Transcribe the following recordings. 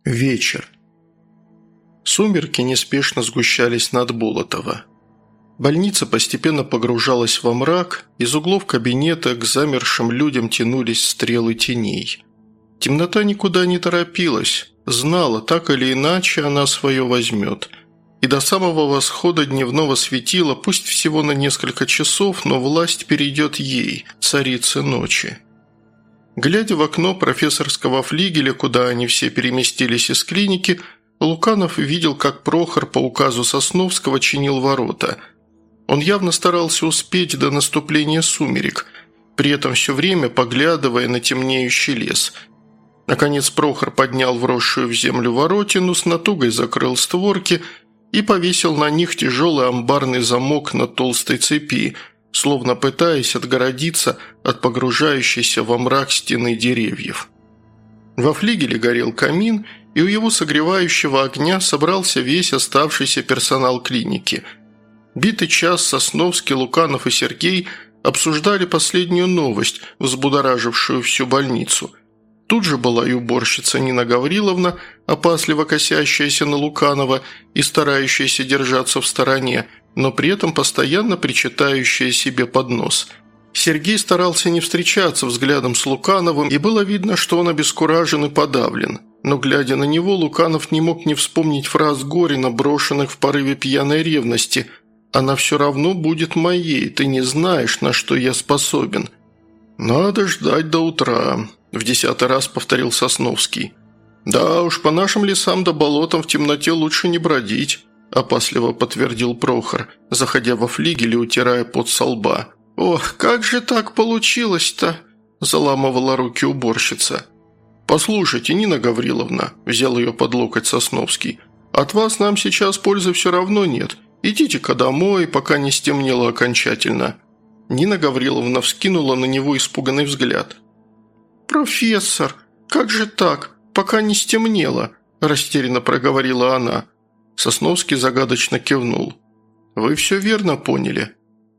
Вечер. Сумерки неспешно сгущались над Болотово. Больница постепенно погружалась во мрак, из углов кабинета к замершим людям тянулись стрелы теней. Темнота никуда не торопилась, знала, так или иначе она свое возьмет. И до самого восхода дневного светила, пусть всего на несколько часов, но власть перейдет ей, царице ночи. Глядя в окно профессорского флигеля, куда они все переместились из клиники, Луканов видел, как Прохор по указу Сосновского чинил ворота. Он явно старался успеть до наступления сумерек, при этом все время поглядывая на темнеющий лес. Наконец Прохор поднял вросшую в землю воротину, с натугой закрыл створки и повесил на них тяжелый амбарный замок на толстой цепи, словно пытаясь отгородиться от погружающейся во мрак стены деревьев. Во флигеле горел камин, и у его согревающего огня собрался весь оставшийся персонал клиники. Битый час Сосновский, Луканов и Сергей обсуждали последнюю новость, взбудоражившую всю больницу. Тут же была и уборщица Нина Гавриловна, опасливо косящаяся на Луканова и старающаяся держаться в стороне, но при этом постоянно причитающая себе под нос. Сергей старался не встречаться взглядом с Лукановым, и было видно, что он обескуражен и подавлен. Но, глядя на него, Луканов не мог не вспомнить фраз Горина, брошенных в порыве пьяной ревности: «Она все равно будет моей, ты не знаешь, на что я способен». «Надо ждать до утра», – в 10-й раз повторил Сосновский. «Да уж, по нашим лесам да болотам в темноте лучше не бродить», – опасливо подтвердил Прохор, заходя во флигель и утирая пот со лба. «Ох, как же так получилось-то?» – заламывала руки уборщица. «Послушайте, Нина Гавриловна», – взял ее под локоть Сосновский, – «от вас нам сейчас пользы все равно нет. Идите-ка домой, пока не стемнело окончательно». Нина Гавриловна вскинула на него испуганный взгляд. «Профессор, как же так, пока не стемнело?» – растерянно проговорила она. Сосновский загадочно кивнул. «Вы все верно поняли».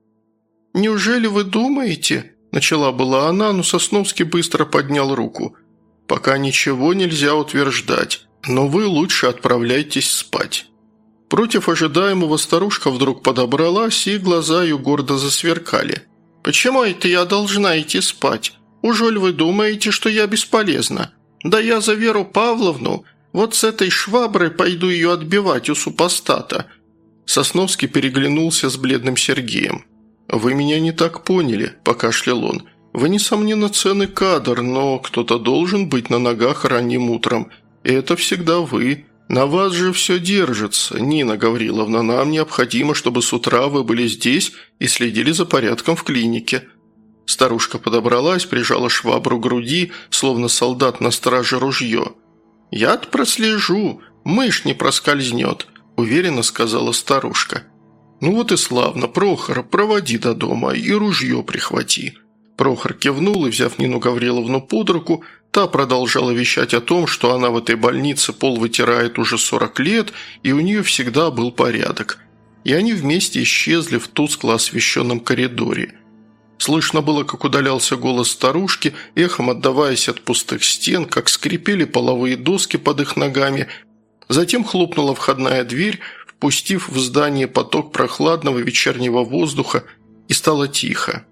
«Неужели вы думаете?» – начала была она, но Сосновский быстро поднял руку. «Пока ничего нельзя утверждать, но вы лучше отправляйтесь спать». Против ожидаемого старушка вдруг подобралась, и глаза ее гордо засверкали. «Почему это я должна идти спать? Ужель вы думаете, что я бесполезна? Да я за Веру Павловну, вот с этой шваброй пойду ее отбивать у супостата». Сосновский переглянулся с бледным Сергеем. «Вы меня не так поняли», – покашлял он. «Вы, несомненно, ценный кадр, но кто-то должен быть на ногах ранним утром. И это всегда вы. На вас же все держится, Нина Гавриловна. Нам необходимо, чтобы с утра вы были здесь и следили за порядком в клинике». Старушка подобралась, прижала швабру к груди, словно солдат на страже ружье. «Я-то прослежу, мышь не проскользнет», – уверенно сказала старушка. «Ну вот и славно, Прохор, проводи до дома и ружье прихвати». Прохор кивнул и, взяв Нину Гавриловну под руку, та продолжала вещать о том, что она в этой больнице пол вытирает уже 40 лет, и у нее всегда был порядок. И они вместе исчезли в тускло освещенном коридоре. Слышно было, как удалялся голос старушки, эхом отдаваясь от пустых стен, как скрипели половые доски под их ногами. Затем хлопнула входная дверь, впустив в здание поток прохладного вечернего воздуха, и стало тихо.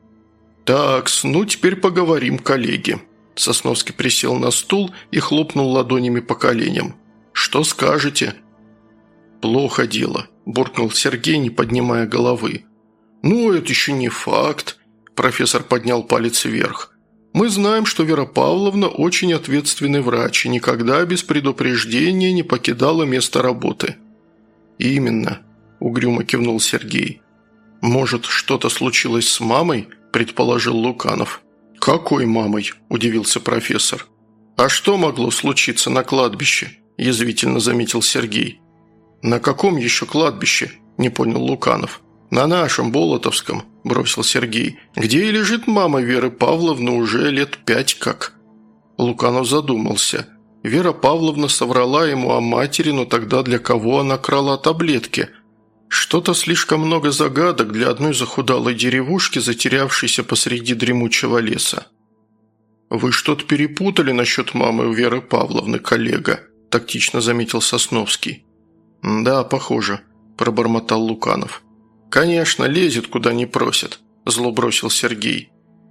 «Так-с, ну теперь поговорим, коллеги». Сосновский присел на стул и хлопнул ладонями по коленям. «Что скажете?» «Плохо дело», – буркнул Сергей, не поднимая головы. «Ну, это еще не факт», – профессор поднял палец вверх. «Мы знаем, что Вера Павловна очень ответственный врач и никогда без предупреждения не покидала место работы». «Именно», – угрюмо кивнул Сергей. «Может, что-то случилось с мамой?» – предположил Луканов. «Какой мамой?» – удивился профессор. «А что могло случиться на кладбище?» – язвительно заметил Сергей. «На каком еще кладбище?» – не понял Луканов. «На нашем, Болотовском», – бросил Сергей, – «где и лежит мама Веры Павловны уже лет 5 как». Луканов задумался. Вера Павловна соврала ему о матери, но тогда для кого она крала таблетки? Что-то слишком много загадок для одной захудалой деревушки, затерявшейся посреди дремучего леса. «Вы что-то перепутали насчет мамы Веры Павловны, коллега», тактично заметил Сосновский. «Да, похоже», – пробормотал Луканов. «Конечно, лезет, куда не просят», – зло бросил Сергей.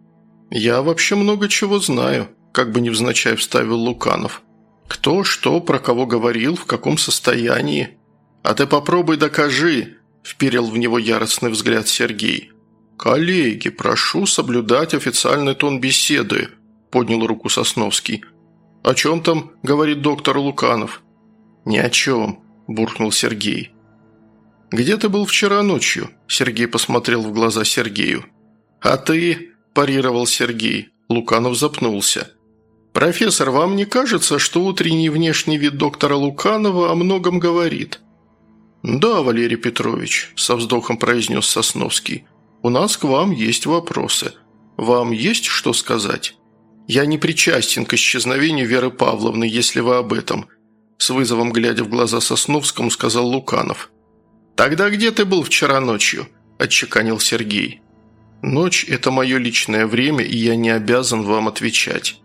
«Я вообще много чего знаю», – как бы невзначай вставил Луканов. «Кто, что, про кого говорил, в каком состоянии?» «А ты попробуй докажи», – вперил в него яростный взгляд Сергей. «Коллеги, прошу соблюдать официальный тон беседы», – поднял руку Сосновский. «О чем там?» – говорит доктор Луканов. «Ни о чем», – буркнул Сергей. «Где ты был вчера ночью?» – Сергей посмотрел в глаза Сергею. «А ты?» – парировал Сергей. Луканов запнулся. «Профессор, вам не кажется, что утренний внешний вид доктора Луканова о многом говорит?» «Да, Валерий Петрович», – со вздохом произнес Сосновский. «У нас к вам есть вопросы. Вам есть что сказать?» «Я не причастен к исчезновению Веры Павловны, если вы об этом», – с вызовом глядя в глаза Сосновскому, сказал Луканов. «Тогда где ты был вчера ночью?» – отчеканил Сергей. «Ночь – это мое личное время, и я не обязан вам отвечать».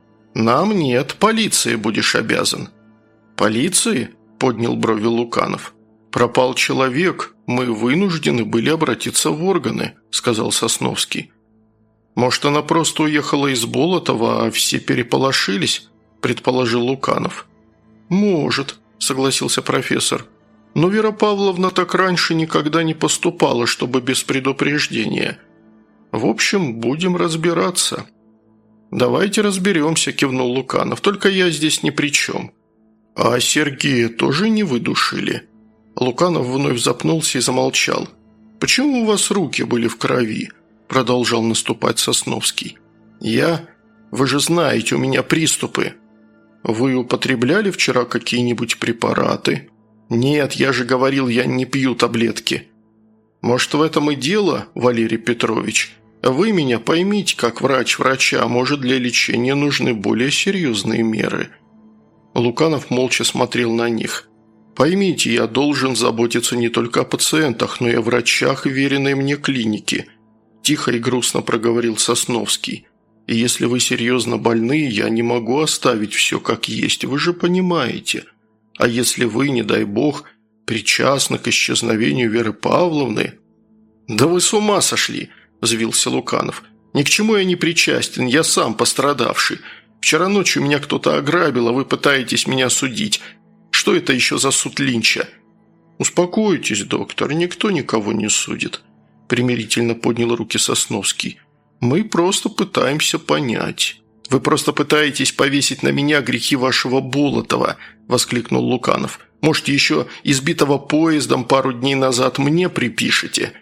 «Нам нет, полиции будешь обязан». «Полиции?» – поднял брови Луканов. «Пропал человек, мы вынуждены были обратиться в органы», – сказал Сосновский. «Может, она просто уехала из Болотова, а все переполошились?» – предположил Луканов. «Может», – согласился профессор. «Но Вера Павловна так раньше никогда не поступала, чтобы без предупреждения. В общем, будем разбираться». «Давайте разберемся», – кивнул Луканов. «Только я здесь ни при чем». «А Сергея тоже не выдушили?» Луканов вновь запнулся и замолчал. «Почему у вас руки были в крови?» – продолжал наступать Сосновский. «Я? Вы же знаете, у меня приступы». «Вы употребляли вчера какие-нибудь препараты?» «Нет, я же говорил, я не пью таблетки». «Может, в этом и дело, Валерий Петрович? Вы меня поймите, как врач врача, может, для лечения нужны более серьезные меры». Луканов молча смотрел на них. «Поймите, я должен заботиться не только о пациентах, но и о врачах, веренной мне клинике», – тихо и грустно проговорил Сосновский. «И если вы серьезно больны, я не могу оставить все как есть, вы же понимаете. А если вы, не дай бог, причастны к исчезновению Веры Павловны...» «Да вы с ума сошли!» – взвился Луканов. «Ни к чему я не причастен, я сам пострадавший. Вчера ночью меня кто-то ограбил, а вы пытаетесь меня судить. Что это еще за суд Линча?» «Успокойтесь, доктор, никто никого не судит», – примирительно поднял руки Сосновский. «Мы просто пытаемся понять». «Вы просто пытаетесь повесить на меня грехи вашего Болотова», – воскликнул Луканов. «Может, еще избитого поездом пару дней назад мне припишете?»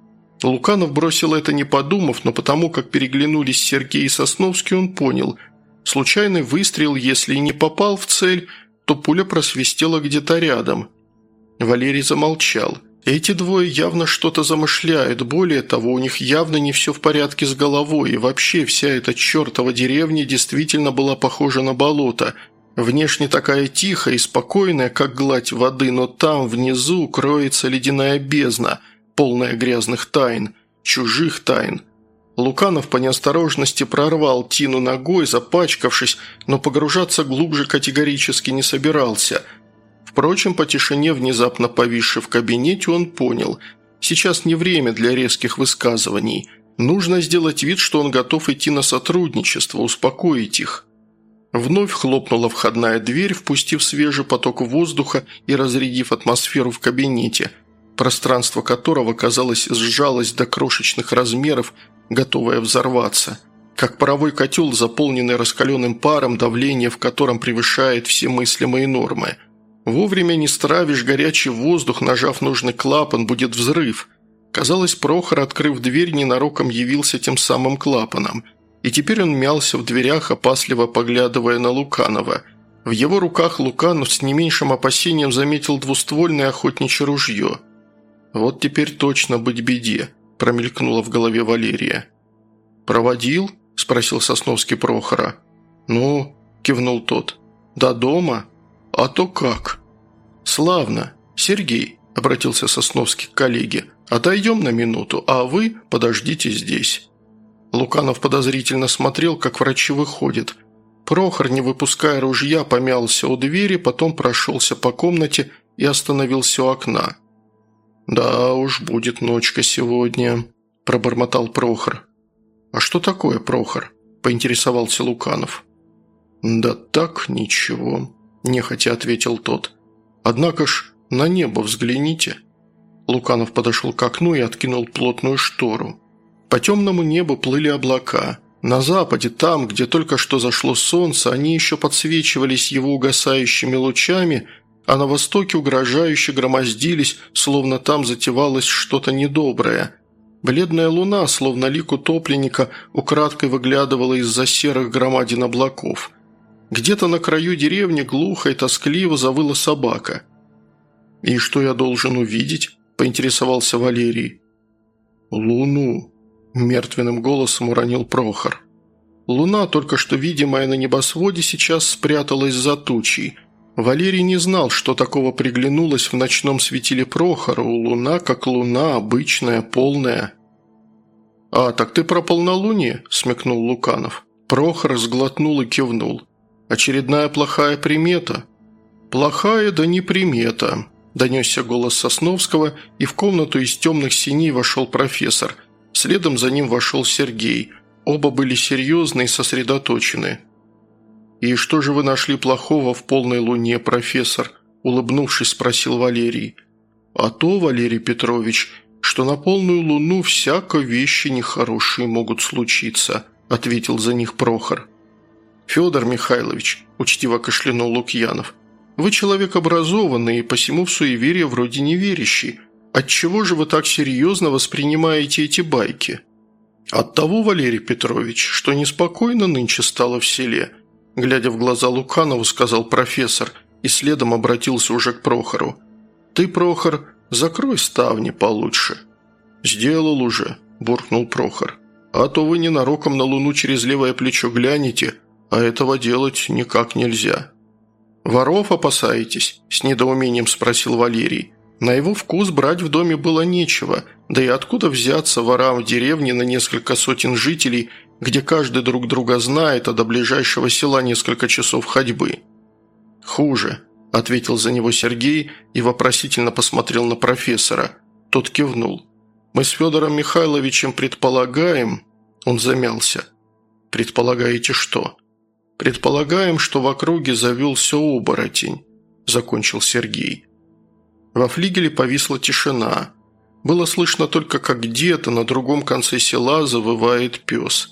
Луканов бросил это не подумав, но потому как переглянулись Сергей и Сосновский, он понял. Случайный выстрел, если и не попал в цель, то пуля просвистела где-то рядом. Валерий замолчал. Эти двое явно что-то замышляют, более того, у них явно не все в порядке с головой, и вообще вся эта чертова деревня действительно была похожа на болото. Внешне такая тихая и спокойная, как гладь воды, но там, внизу, кроется ледяная бездна, полная грязных тайн, чужих тайн. Луканов по неосторожности прорвал Тину ногой, запачкавшись, но погружаться глубже категорически не собирался. Впрочем, по тишине, внезапно повисшей в кабинете, он понял – сейчас не время для резких высказываний. Нужно сделать вид, что он готов идти на сотрудничество, успокоить их. Вновь хлопнула входная дверь, впустив свежий поток воздуха и разрядив атмосферу в кабинете, пространство которого, казалось, сжалось до крошечных размеров, готовое взорваться. Как паровой котел, заполненный раскаленным паром, давление в котором превышает все мыслимые нормы. Вовремя не стравишь горячий воздух, нажав нужный клапан, будет взрыв. Казалось, Прохор, открыв дверь, ненароком явился тем самым клапаном. И теперь он мялся в дверях, опасливо поглядывая на Луканова. В его руках Луканов с не меньшим опасением заметил двуствольное охотничье ружье. «Вот теперь точно быть беде», – промелькнуло в голове Валерия. «Проводил?» – спросил Сосновский Прохора. «Ну?» – кивнул тот. «До дома? А то как?» «Славно. Сергей», – обратился Сосновский к коллеге, – «отойдем на минуту, а вы подождите здесь». Луканов подозрительно смотрел, как врачи выходят. Прохор, не выпуская ружья, помялся у двери, потом прошелся по комнате и остановился у окна. «Да уж, будет ночка сегодня», – пробормотал Прохор. «А что такое, Прохор?» – поинтересовался Луканов. «Да так, ничего», – нехотя ответил тот. «Однако ж на небо взгляните». Луканов подошел к окну и откинул плотную штору. По темному небу плыли облака. На западе, там, где только что зашло солнце, они еще подсвечивались его угасающими лучами, а на востоке угрожающе громоздились, словно там затевалось что-то недоброе. Бледная луна, словно лик утопленника, украдкой выглядывала из-за серых громадин облаков. Где-то на краю деревни глухо и тоскливо завыла собака. «И что я должен увидеть?» – поинтересовался Валерий. «Луну», – мертвенным голосом уронил Прохор. Луна, только что видимая на небосводе, сейчас спряталась за тучей. Валерий не знал, что такого приглянулось в ночном светиле Прохору. Луна как луна, обычная, полная. «А, так ты про полнолуние?» – смекнул Луканов. Прохор сглотнул и кивнул. «Очередная плохая примета?» «Плохая, да не примета», – донесся голос Сосновского, и в комнату из темных синей вошел профессор. Следом за ним вошел Сергей. Оба были серьезны и сосредоточены. «И что же вы нашли плохого в полной луне, профессор?» – улыбнувшись, спросил Валерий. «А то, Валерий Петрович, что на полную луну всяко вещи нехорошие могут случиться», – ответил за них Прохор. «Федор Михайлович», – учтиво кашлянул Лукьянов, – «вы человек образованный и посему в суеверие вроде не верящий. Отчего же вы так серьезно воспринимаете эти байки?» «Оттого, Валерий Петрович, что неспокойно нынче стало в селе», – глядя в глаза Луканову, сказал профессор и следом обратился уже к Прохору. «Ты, Прохор, закрой ставни получше». «Сделал уже», – буркнул Прохор. «А то вы ненароком на луну через левое плечо глянете, а этого делать никак нельзя». «Воров опасаетесь?» – с недоумением спросил Валерий. На его вкус брать в доме было нечего, да и откуда взяться ворам в деревне на несколько сотен жителей, где каждый друг друга знает, а до ближайшего села несколько часов ходьбы. «Хуже», – ответил за него Сергей и вопросительно посмотрел на профессора. Тот кивнул. «Мы с Федором Михайловичем предполагаем...» Он замялся. «Предполагаете что?» «Предполагаем, что в округе завелся оборотень», – закончил Сергей. Во флигеле повисла тишина. Было слышно только, как где-то на другом конце села завывает пес.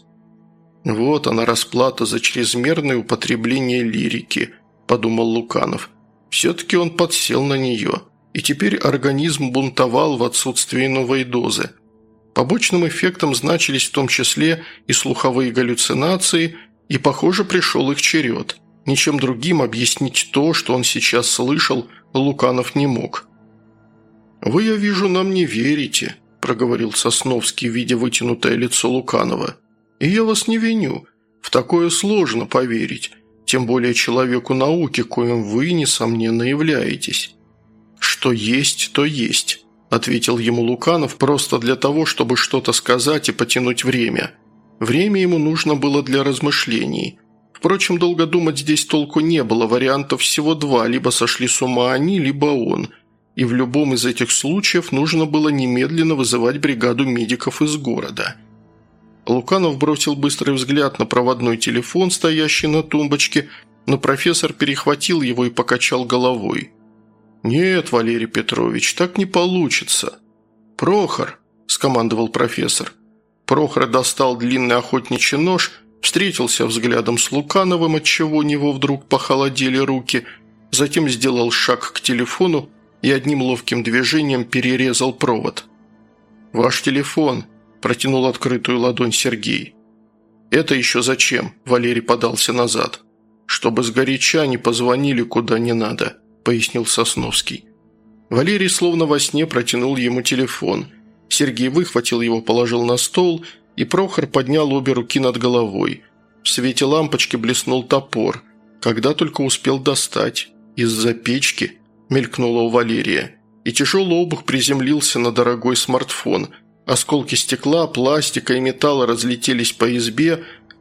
«Вот она, расплата за чрезмерное употребление лирики», – подумал Луканов. «Все-таки он подсел на нее, и теперь организм бунтовал в отсутствии новой дозы. Побочным эффектом значились в том числе и слуховые галлюцинации, и, похоже, пришел их черед. Ничем другим объяснить то, что он сейчас слышал, Луканов не мог». «Вы, я вижу, нам не верите», – проговорил Сосновский, видя вытянутое лицо Луканова. «И я вас не виню. В такое сложно поверить, тем более человеку науки, коим вы, несомненно, являетесь». «Что есть, то есть», – ответил ему Луканов просто для того, чтобы что-то сказать и потянуть время. Время ему нужно было для размышлений. Впрочем, долго думать здесь толку не было, вариантов всего два – либо сошли с ума они, либо он – и в любом из этих случаев нужно было немедленно вызывать бригаду медиков из города. Луканов бросил быстрый взгляд на проводной телефон, стоящий на тумбочке, но профессор перехватил его и покачал головой. «Нет, Валерий Петрович, так не получится». «Прохор», – скомандовал профессор. Прохор достал длинный охотничий нож, встретился взглядом с Лукановым, отчего у него вдруг похолодели руки, затем сделал шаг к телефону и одним ловким движением перерезал провод. «Ваш телефон», – протянул открытую ладонь Сергей. «Это еще зачем?» – Валерий подался назад. «Чтобы сгоряча не позвонили куда не надо», – пояснил Сосновский. Валерий словно во сне протянул ему телефон. Сергей выхватил его, положил на стол, и Прохор поднял обе руки над головой. В свете лампочки блеснул топор, когда только успел достать. Из-за печки мелькнуло у Валерия, и тяжелый обух приземлился на дорогой смартфон. Осколки стекла, пластика и металла разлетелись по избе,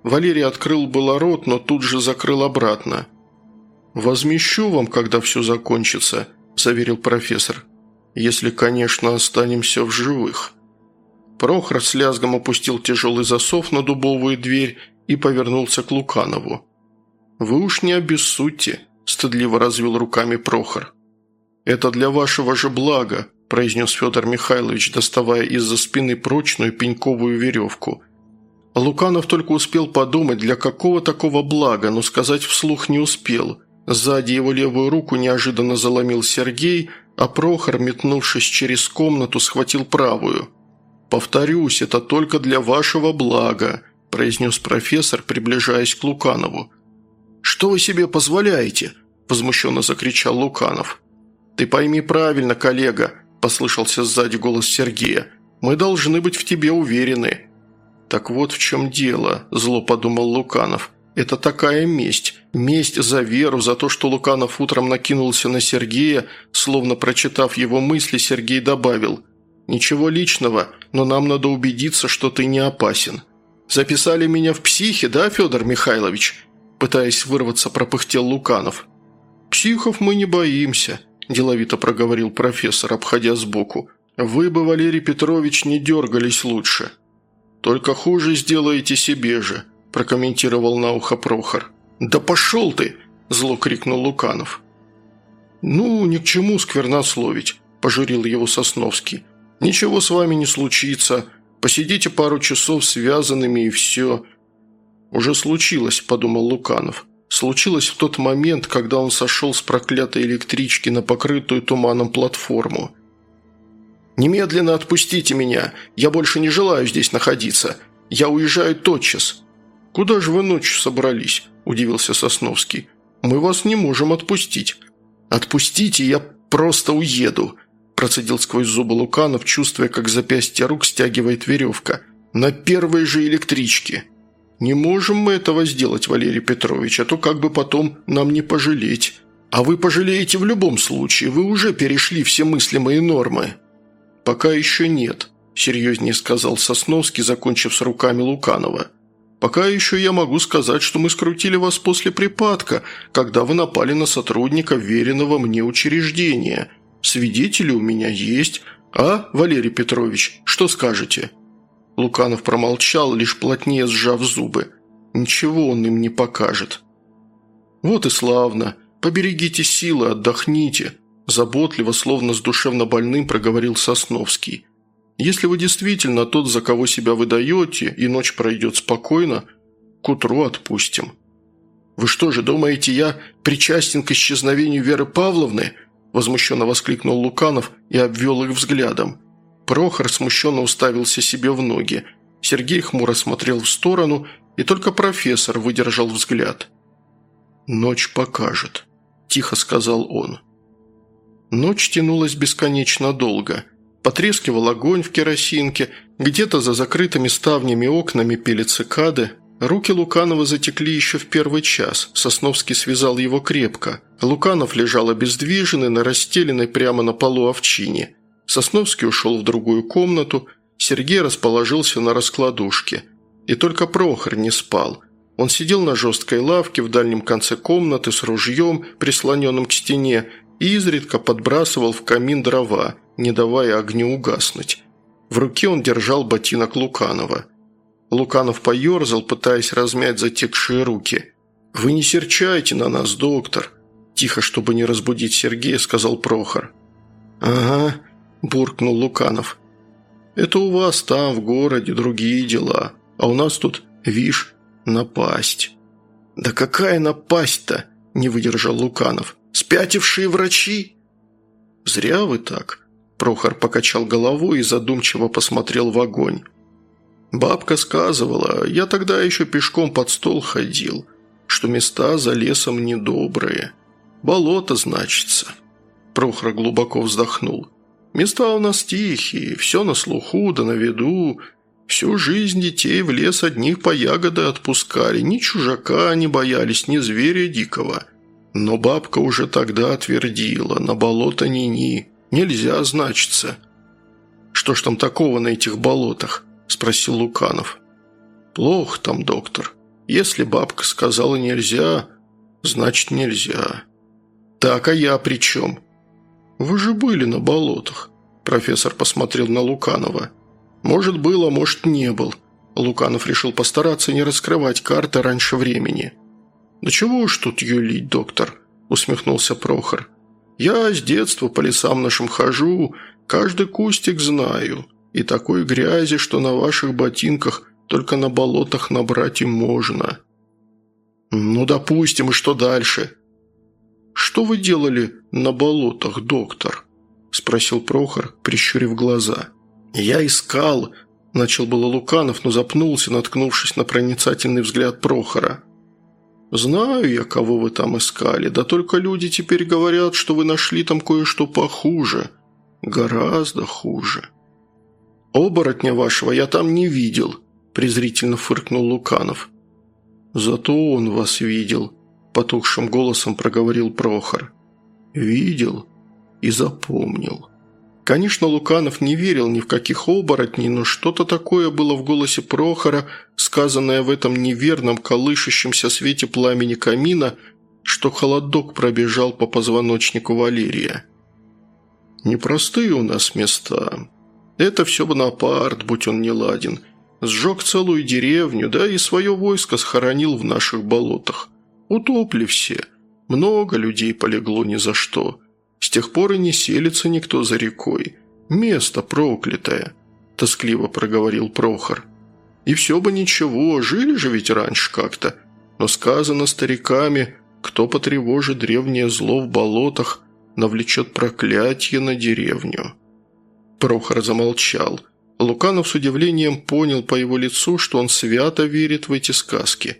Валерий открыл было рот, но тут же закрыл обратно. «Возмещу вам, когда все закончится», – заверил профессор. «Если, конечно, останемся в живых». Прохор с лязгом опустил тяжелый засов на дубовую дверь и повернулся к Луканову. «Вы уж не обессудьте», – стыдливо развел руками Прохор. «Это для вашего же блага», – произнес Федор Михайлович, доставая из-за спины прочную пеньковую веревку. Луканов только успел подумать, для какого такого блага, но сказать вслух не успел. Сзади его левую руку неожиданно заломил Сергей, а Прохор, метнувшись через комнату, схватил правую. «Повторюсь, это только для вашего блага», – произнес профессор, приближаясь к Луканову. «Что вы себе позволяете?» – возмущенно закричал Луканов. «Ты пойми правильно, коллега», – послышался сзади голос Сергея. «Мы должны быть в тебе уверены». «Так вот в чем дело», – зло подумал Луканов. «Это такая месть. Месть за Веру, за то, что Луканов утром накинулся на Сергея, словно прочитав его мысли, Сергей добавил: «Ничего личного, но нам надо убедиться, что ты не опасен». «Записали меня в психи, да, Федор Михайлович?» Пытаясь вырваться, пропыхтел Луканов. «Психов мы не боимся», – деловито проговорил профессор, обходя сбоку. «Вы бы, Валерий Петрович, не дергались лучше». «Только хуже сделаете себе же», – прокомментировал на ухо Прохор. «Да пошел ты!» – зло крикнул Луканов. «Ну, ни к чему сквернословить», – пожурил его Сосновский. «Ничего с вами не случится. Посидите пару часов связанными и все». «Уже случилось», – подумал Луканов. «Случилось в тот момент, когда он сошел с проклятой электрички на покрытую туманом платформу». «Немедленно отпустите меня! Я больше не желаю здесь находиться! Я уезжаю тотчас!» «Куда же вы ночью собрались?» – удивился Сосновский. «Мы вас не можем отпустить». «Отпустите, я просто уеду!» – процедил сквозь зубы Луканов, чувствуя, как запястье рук стягивает веревка. «На первой же электричке!» «Не можем мы этого сделать, Валерий Петрович, а то как бы потом нам не пожалеть. А вы пожалеете в любом случае, вы уже перешли все мыслимые нормы». «Пока еще нет», – серьезнее сказал Сосновский, закончив с руками Луканова. «Пока еще я могу сказать, что мы скрутили вас после припадка, когда вы напали на сотрудника веренного мне учреждения. Свидетели у меня есть. А, Валерий Петрович, что скажете?» Луканов промолчал, лишь плотнее сжав зубы. Ничего он им не покажет. «Вот и славно. Поберегите силы, отдохните», – заботливо, словно с душевно больным, проговорил Сосновский. «Если вы действительно тот, за кого себя выдаете, и ночь пройдет спокойно, к утру отпустим». «Вы что же, думаете, я причастен к исчезновению Веры Павловны?» – возмущенно воскликнул Луканов и обвел их взглядом. Прохор смущенно уставился себе в ноги. Сергей хмуро смотрел в сторону, и только профессор выдержал взгляд. «Ночь покажет», – тихо сказал он. Ночь тянулась бесконечно долго. Потрескивал огонь в керосинке, где-то за закрытыми ставнями окнами пели цикады. Руки Луканова затекли еще в первый час, Сосновский связал его крепко. Луканов лежал обездвиженный на расстеленной прямо на полу овчине. Сосновский ушел в другую комнату, Сергей расположился на раскладушке. И только Прохор не спал. Он сидел на жесткой лавке в дальнем конце комнаты с ружьем, прислоненным к стене, и изредка подбрасывал в камин дрова, не давая огню угаснуть. В руке он держал ботинок Луканова. Луканов поерзал, пытаясь размять затекшие руки. «Вы не серчайте на нас, доктор», – тихо, чтобы не разбудить Сергея, сказал Прохор. «Ага», – буркнул Луканов. «Это у вас там, в городе, другие дела, а у нас тут, вишь, напасть». «Да какая напасть-то?» – не выдержал Луканов. «Спятившие врачи?» «Зря вы так», – Прохор покачал головой и задумчиво посмотрел в огонь. «Бабка сказывала, я тогда еще пешком под стол ходил, что места за лесом недобрые. Болото, значится». Прохор глубоко вздохнул. «Места у нас тихие, все на слуху да на виду. Всю жизнь детей в лес одних по ягоды отпускали, ни чужака не боялись, ни зверя дикого. Но бабка уже тогда твердила, на болото ни-ни, нельзя, значится». «Что ж там такого на этих болотах?» – спросил Луканов. «Плохо там, доктор. Если бабка сказала нельзя, значит нельзя. Так, а я при чем? Вы же были на болотах. Профессор посмотрел на Луканова. Может, был, а может, не был. Луканов решил постараться не раскрывать карты раньше времени. «Да чего уж тут юлить, доктор?» – усмехнулся Прохор. «Я с детства по лесам нашим хожу, каждый кустик знаю, и такой грязи, что на ваших ботинках только на болотах набрать и можно». «Ну, допустим, и что дальше?» «Что вы делали на болотах, доктор?» – спросил Прохор, прищурив глаза. «Я искал», – начал было Луканов, но запнулся, наткнувшись на проницательный взгляд Прохора. «Знаю я, кого вы там искали, да только люди теперь говорят, что вы нашли там кое-что похуже, гораздо хуже». «Оборотня вашего я там не видел», – презрительно фыркнул Луканов. «Зато он вас видел», – потухшим голосом проговорил Прохор. «Видел и запомнил». Конечно, Луканов не верил ни в каких оборотней, но что-то такое было в голосе Прохора, сказанное в этом неверном, колышущемся свете пламени камина, что холодок пробежал по позвоночнику Валерия. «Непростые у нас места. Это все Бонапарт, будь он неладен. Сжег целую деревню, да и свое войско схоронил в наших болотах. Утопли все. Много людей полегло ни за что. С тех пор и не селится никто за рекой. Место проклятое», – тоскливо проговорил Прохор. «И все бы ничего, жили же ведь раньше как-то. Но сказано стариками, кто потревожит древнее зло в болотах, навлечет проклятие на деревню». Прохор замолчал. Луканов с удивлением понял по его лицу, что он свято верит в эти сказки.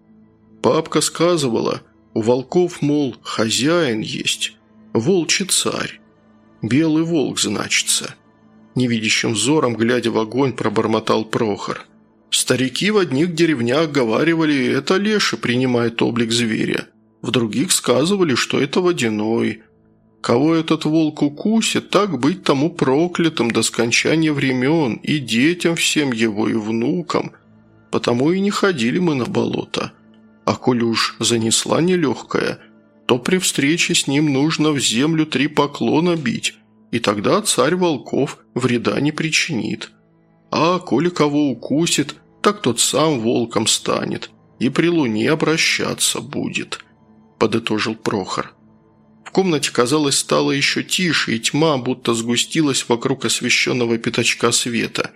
Папка сказывала, у волков, мол, хозяин есть. Волчий царь. Белый волк, значится. Невидящим взором, глядя в огонь, пробормотал Прохор. Старики в одних деревнях говаривали, это леший принимает облик зверя. В других сказывали, что это водяной. Кого этот волк укусит, так быть тому проклятым до скончания времен, и детям всем его, и внукам. Потому и не ходили мы на болото. А коль уж занесла нелегкая, то при встрече с ним нужно в землю 3 поклона бить, и тогда царь волков вреда не причинит. А коли кого укусит, так тот сам волком станет и при луне обращаться будет», – подытожил Прохор. В комнате, казалось, стало еще тише, и тьма будто сгустилась вокруг освещенного пятачка света.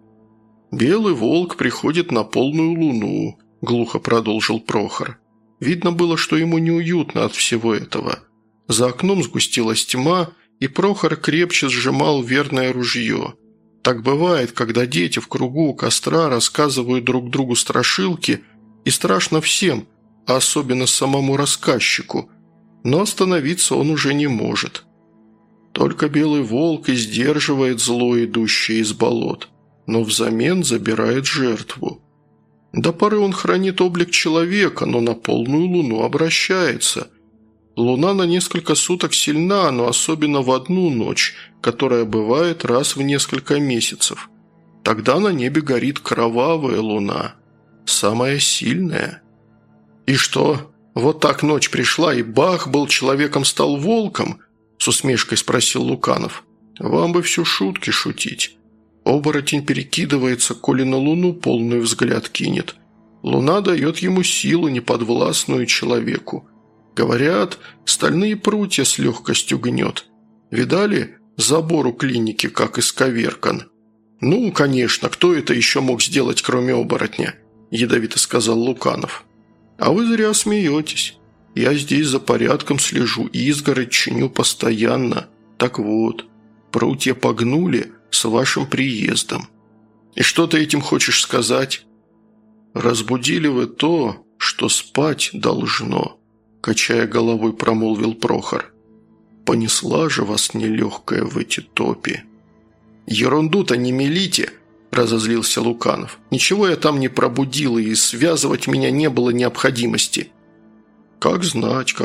«Белый волк приходит на полную луну», – глухо продолжил Прохор. Видно было, что ему неуютно от всего этого. За окном сгустилась тьма, и Прохор крепче сжимал верное ружье. Так бывает, когда дети в кругу у костра рассказывают друг другу страшилки, и страшно всем, а особенно самому рассказчику, но остановиться он уже не может. Только белый волк и сдерживает зло, идущее из болот, но взамен забирает жертву. До поры он хранит облик человека, но на полную луну обращается. Луна на несколько суток сильна, но особенно в одну ночь, которая бывает раз в несколько месяцев. Тогда на небе горит кровавая луна, самая сильная. «И что, вот так ночь пришла, и бах, был человеком, стал волком?» – с усмешкой спросил Луканов. «Вам бы всю шутки шутить. Оборотень перекидывается, коли на луну полный взгляд кинет. Луна дает ему силу, неподвластную человеку. Говорят, стальные прутья с легкостью гнет. Видали забор у клиники, как исковеркан?» «Ну, конечно, кто это еще мог сделать, кроме оборотня?» – ядовито сказал Луканов. «А вы зря смеетесь. Я здесь за порядком слежу, изгородь чиню постоянно. Так вот, прутья погнули с вашим приездом. И что ты этим хочешь сказать?» «Разбудили вы то, что спать должно», – качая головой, промолвил Прохор. «Понесла же вас нелегкая в эти топи». «Ерунду-то не мелите», – разозлился Луканов. «Ничего я там не пробудил, и связывать меня не было необходимости». «Как знать»,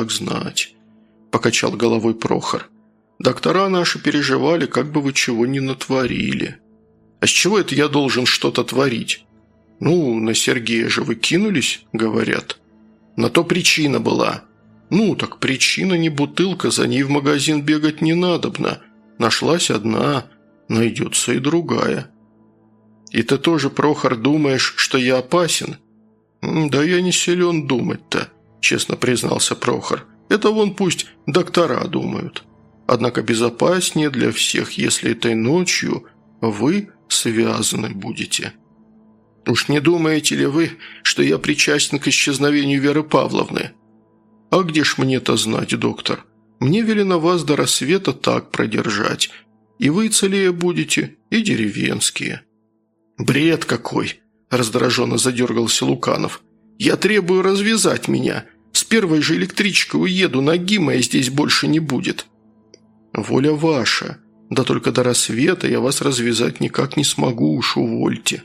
– покачал головой Прохор. «Доктора наши переживали, как бы вы чего ни натворили». «А с чего это я должен что-то творить?» «Ну, на Сергея же вы кинулись, — говорят. На то причина была». «Ну, так причина не бутылка, за ней в магазин бегать не надобно. Нашлась одна, найдется и другая». «И ты тоже, Прохор, думаешь, что я опасен?» «Да я не силен думать-то», – честно признался Прохор. «Это вон пусть доктора думают. Однако безопаснее для всех, если этой ночью вы связаны будете». «Уж не думаете ли вы, что я причастен к исчезновению Веры Павловны?» «А где ж мне-то знать, доктор? Мне велено вас до рассвета так продержать. И вы целее будете, и деревенские». «Бред какой!» – раздраженно задергался Луканов. «Я требую развязать меня. С первой же электричкой уеду, ноги моей здесь больше не будет». «Воля ваша. Да только до рассвета я вас развязать никак не смогу, уж увольте».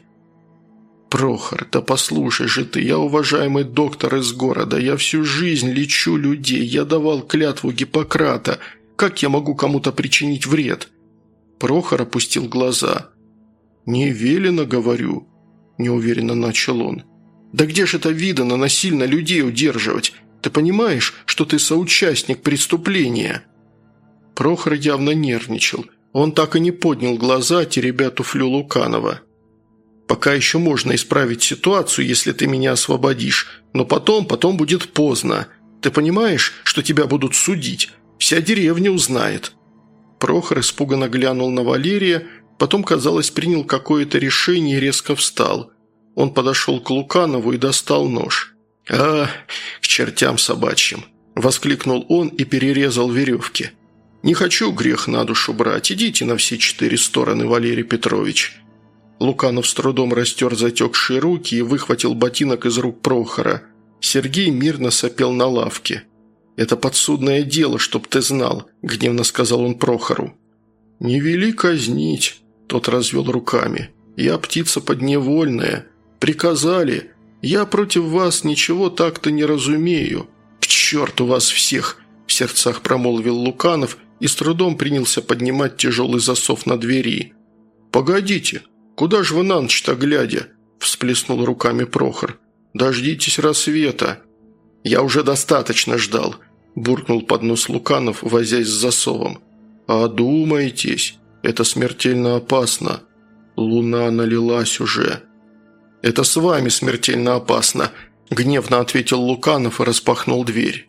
«Прохор, да послушай же ты, я уважаемый доктор из города, я всю жизнь лечу людей, я давал клятву Гиппократа. Как я могу кому-то причинить вред?» Прохор опустил глаза. «Не велено, говорю», – неуверенно начал он. «Да где же это видано насильно людей удерживать? Ты понимаешь, что ты соучастник преступления?» Прохор явно нервничал. Он так и не поднял глаза, теребя туфлю Луканова. «Пока еще можно исправить ситуацию, если ты меня освободишь, но потом будет поздно. Ты понимаешь, что тебя будут судить? Вся деревня узнает». Прохор испуганно глянул на Валерия, потом, казалось, принял какое-то решение и резко встал. Он подошел к Луканову и достал нож. «А, к чертям собачьим!» – воскликнул он и перерезал веревки. «Не хочу грех на душу брать, идите на все 4 стороны, Валерий Петрович». Луканов с трудом растер затекшие руки и выхватил ботинок из рук Прохора. Сергей мирно сопел на лавке. «Это подсудное дело, чтоб ты знал», – гневно сказал он Прохору. «Не вели казнить», – тот развел руками. «Я птица подневольная. Приказали. Я против вас ничего так-то не разумею. К черту вас всех!» – в сердцах промолвил Луканов и с трудом принялся поднимать тяжелый засов на двери. «Погодите, куда же вы на ночь-то глядя?» – всплеснул руками Прохор. «Дождитесь рассвета». «Я уже достаточно ждал», – буркнул под нос Луканов, возясь с засовом. «Одумайтесь, это смертельно опасно. Луна налилась уже». «Это с вами смертельно опасно», – гневно ответил Луканов и распахнул дверь.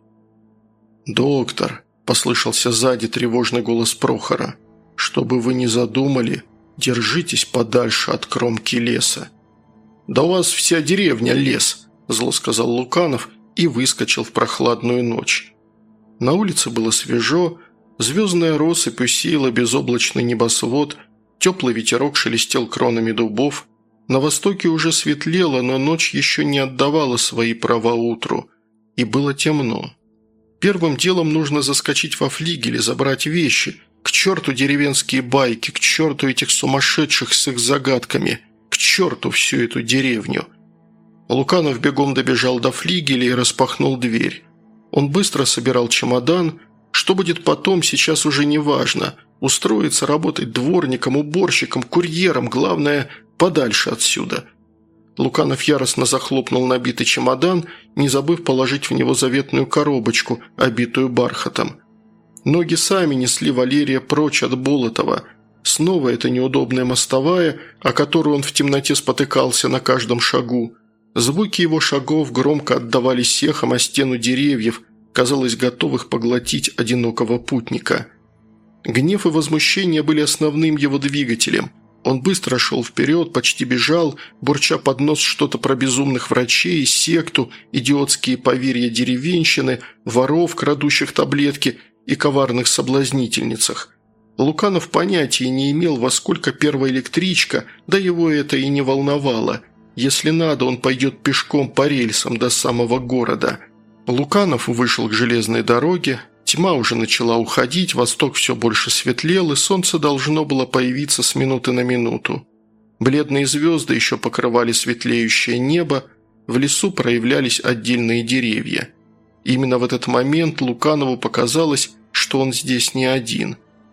«Доктор», – послышался сзади тревожный голос Прохора, – «что бы вы ни задумали, держитесь подальше от кромки леса». «Да у вас вся деревня лес», – зло сказал Луканов и выскочил в прохладную ночь. На улице было свежо, звездная россыпь усеяла безоблачный небосвод, теплый ветерок шелестел кронами дубов. На востоке уже светлело, но ночь еще не отдавала свои права утру, и было темно. Первым делом нужно заскочить во флигель и забрать вещи. К черту деревенские байки, к черту этих сумасшедших с их загадками, к черту всю эту деревню. Луканов бегом добежал до флигеля и распахнул дверь. Он быстро собирал чемодан. Что будет потом, сейчас уже не важно. Устроиться работать дворником, уборщиком, курьером, главное – подальше отсюда. Луканов яростно захлопнул набитый чемодан, не забыв положить в него заветную коробочку, обитую бархатом. Ноги сами несли Валерия прочь от Болотова. Снова эта неудобная мостовая, о которую он в темноте спотыкался на каждом шагу. Звуки его шагов громко отдавались эхом о стену деревьев, казалось, готовых поглотить одинокого путника. Гнев и возмущение были основным его двигателем. Он быстро шел вперед, почти бежал, бурча под нос что-то про безумных врачей, секту, идиотские поверья деревенщины, воров, крадущих таблетки и коварных соблазнительницах. Луканов понятия не имел, во сколько первая электричка, да его это и не волновало. Если надо, он пойдет пешком по рельсам до самого города. Луканов вышел к железной дороге. Тьма уже начала уходить, восток все больше светлел, и солнце должно было появиться с минуты на минуту. Бледные звезды еще покрывали светлеющее небо, в лесу проявлялись отдельные деревья. Именно в этот момент Луканову показалось, что он здесь не один.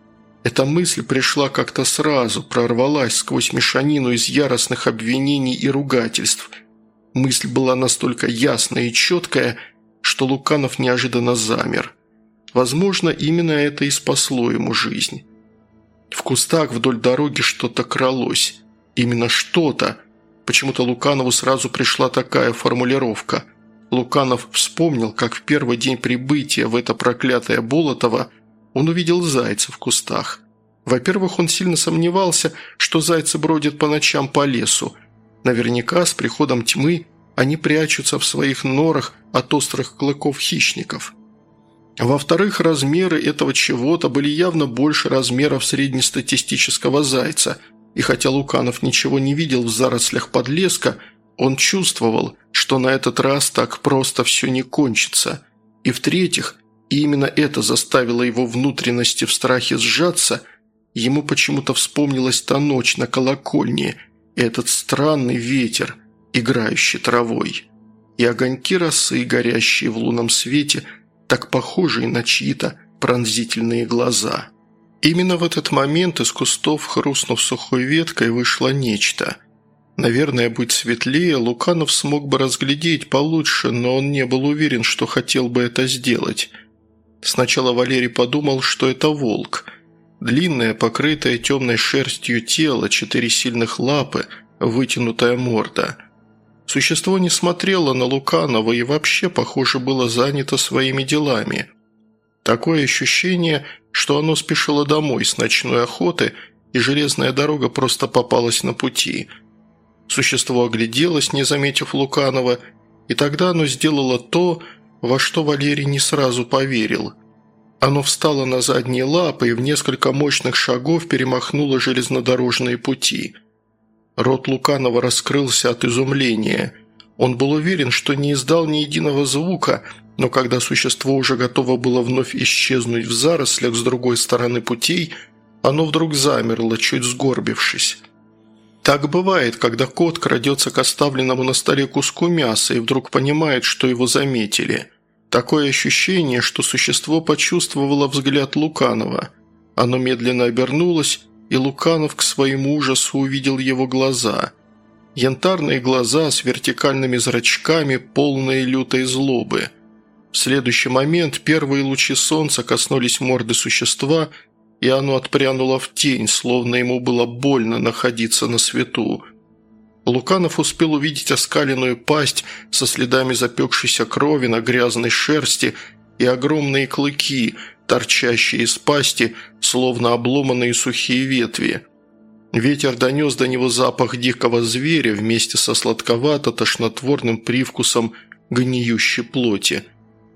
Эта мысль пришла как-то сразу, прорвалась сквозь мешанину из яростных обвинений и ругательств. Мысль была настолько ясная и четкая, что Луканов неожиданно замер. Возможно, именно это и спасло ему жизнь. В кустах вдоль дороги что-то кралось. Именно что-то. Почему-то Луканову сразу пришла такая формулировка. Луканов вспомнил, как в первый день прибытия в это проклятое Болотово он увидел зайца в кустах. Во-первых, он сильно сомневался, что зайцы бродят по ночам по лесу. Наверняка с приходом тьмы они прячутся в своих норах от острых клыков хищников. Во-вторых, размеры этого чего-то были явно больше размеров среднестатистического зайца, и хотя Луканов ничего не видел в зарослях подлеска, он чувствовал, что на этот раз так просто все не кончится. И в-третьих, и именно это заставило его внутренности в страхе сжаться, ему почему-то вспомнилась та ночь на колокольне, и этот странный ветер, играющий травой, и огоньки росы, горящие в лунном свете, так похожие на чьи-то пронзительные глаза. Именно в этот момент из кустов, хрустнув сухой веткой, вышло нечто. Наверное, будь светлее, Луканов смог бы разглядеть получше, но он не был уверен, что хотел бы это сделать. Сначала Валерий подумал, что это волк. Длинное, покрытое темной шерстью тело, 4 сильных лапы, вытянутая морда. Существо не смотрело на Луканова и вообще, похоже, было занято своими делами. Такое ощущение, что оно спешило домой с ночной охоты, и железная дорога просто попалась на пути. Существо огляделось, не заметив Луканова, и тогда оно сделало то, во что Валерий не сразу поверил. Оно встало на задние лапы и в несколько мощных шагов перемахнуло железнодорожные пути. Рот Луканова раскрылся от изумления. Он был уверен, что не издал ни единого звука, но когда существо уже готово было вновь исчезнуть в зарослях с другой стороны путей, оно вдруг замерло, чуть сгорбившись. Так бывает, когда кот крадется к оставленному на столе куску мяса и вдруг понимает, что его заметили. Такое ощущение, что существо почувствовало взгляд Луканова. Оно медленно обернулось, и Луканов к своему ужасу увидел его глаза. Янтарные глаза с вертикальными зрачками, полные лютой злобы. В следующий момент первые лучи солнца коснулись морды существа, и оно отпрянуло в тень, словно ему было больно находиться на свету. Луканов успел увидеть оскаленную пасть со следами запекшейся крови на грязной шерсти и огромные клыки, торчащие из пасти, словно обломанные сухие ветви. Ветер донес до него запах дикого зверя вместе со сладковато-тошнотворным привкусом гниющей плоти.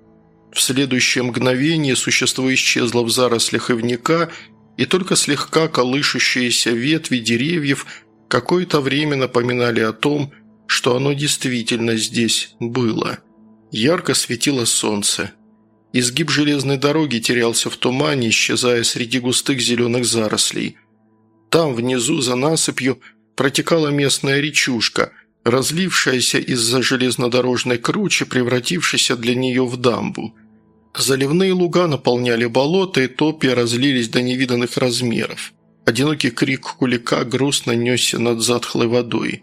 В следующее мгновение существо исчезло в зарослях ивника, и только слегка колышущиеся ветви деревьев какое-то время напоминали о том, что оно действительно здесь было. Ярко светило солнце. Изгиб железной дороги терялся в тумане, исчезая среди густых зеленых зарослей. Там, внизу, за насыпью, протекала местная речушка, разлившаяся из-за железнодорожной кручи, превратившейся для нее в дамбу. Заливные луга наполняли болото, и топи разлились до невиданных размеров. Одинокий крик кулика грустно несся над затхлой водой.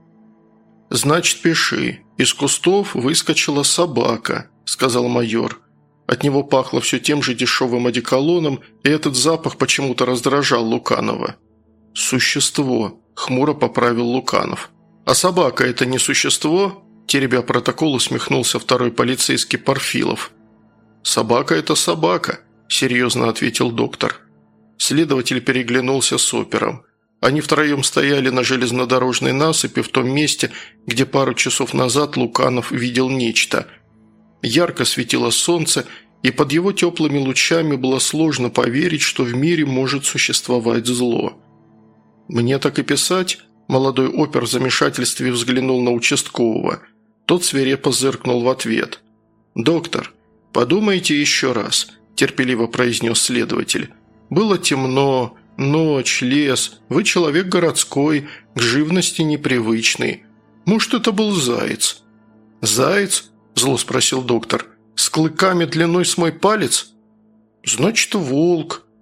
«Значит, пиши. Из кустов выскочила собака», – сказал майор. От него пахло все тем же дешевым одеколоном, и этот запах почему-то раздражал Луканова. «Существо», – хмуро поправил Луканов. «А собака – это не существо?» – теребя протокол, усмехнулся второй полицейский Парфилов. «Собака – это собака», – серьезно ответил доктор. Следователь переглянулся с опером. Они втроем стояли на железнодорожной насыпи в том месте, где пару часов назад Луканов видел нечто. Ярко светило солнце, и под его теплыми лучами было сложно поверить, что в мире может существовать зло. «Мне так и писать?» Молодой опер в замешательстве взглянул на участкового. Тот свирепо зыркнул в ответ. «Доктор, подумайте еще раз», – терпеливо произнес следователь. «Было темно, ночь, лес, вы человек городской, к живности непривычный. Может, это был заяц?» «Заяц?» – зло спросил доктор. «С клыками длиной с мой палец?» «Значит, волк», –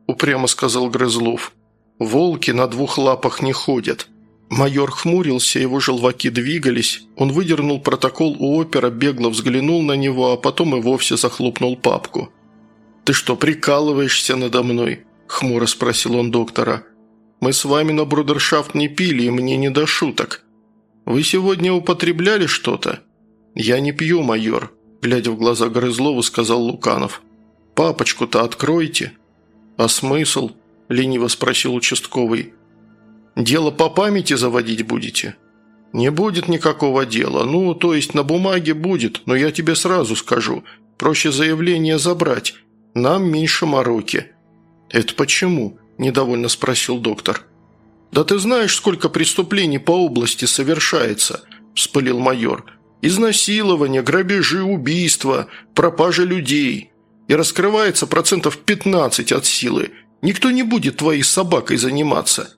упрямо сказал Грызлов. «Волки на двух лапах не ходят». Майор хмурился, его желваки двигались. Он выдернул протокол у опера, бегло взглянул на него, а потом и вовсе захлопнул папку. «Ты что, прикалываешься надо мной?» – хмуро спросил он доктора. «Мы с вами на брудершафт не пили, и мне не до шуток. Вы сегодня употребляли что-то?» «Я не пью, майор», – глядя в глаза Грызлову, сказал Луканов. «Папочку-то откройте». «А смысл?» – лениво спросил участковый. «Дело по памяти заводить будете?» «Не будет никакого дела. Ну, то есть на бумаге будет, но я тебе сразу скажу. Проще заявление забрать. Нам меньше мороки». «Это почему?» – недовольно спросил доктор. «Да ты знаешь, сколько преступлений по области совершается?» – вспылил майор. «Изнасилования, грабежи, убийства, пропажа людей. И раскрывается 15% от силы. Никто не будет твоей собакой заниматься».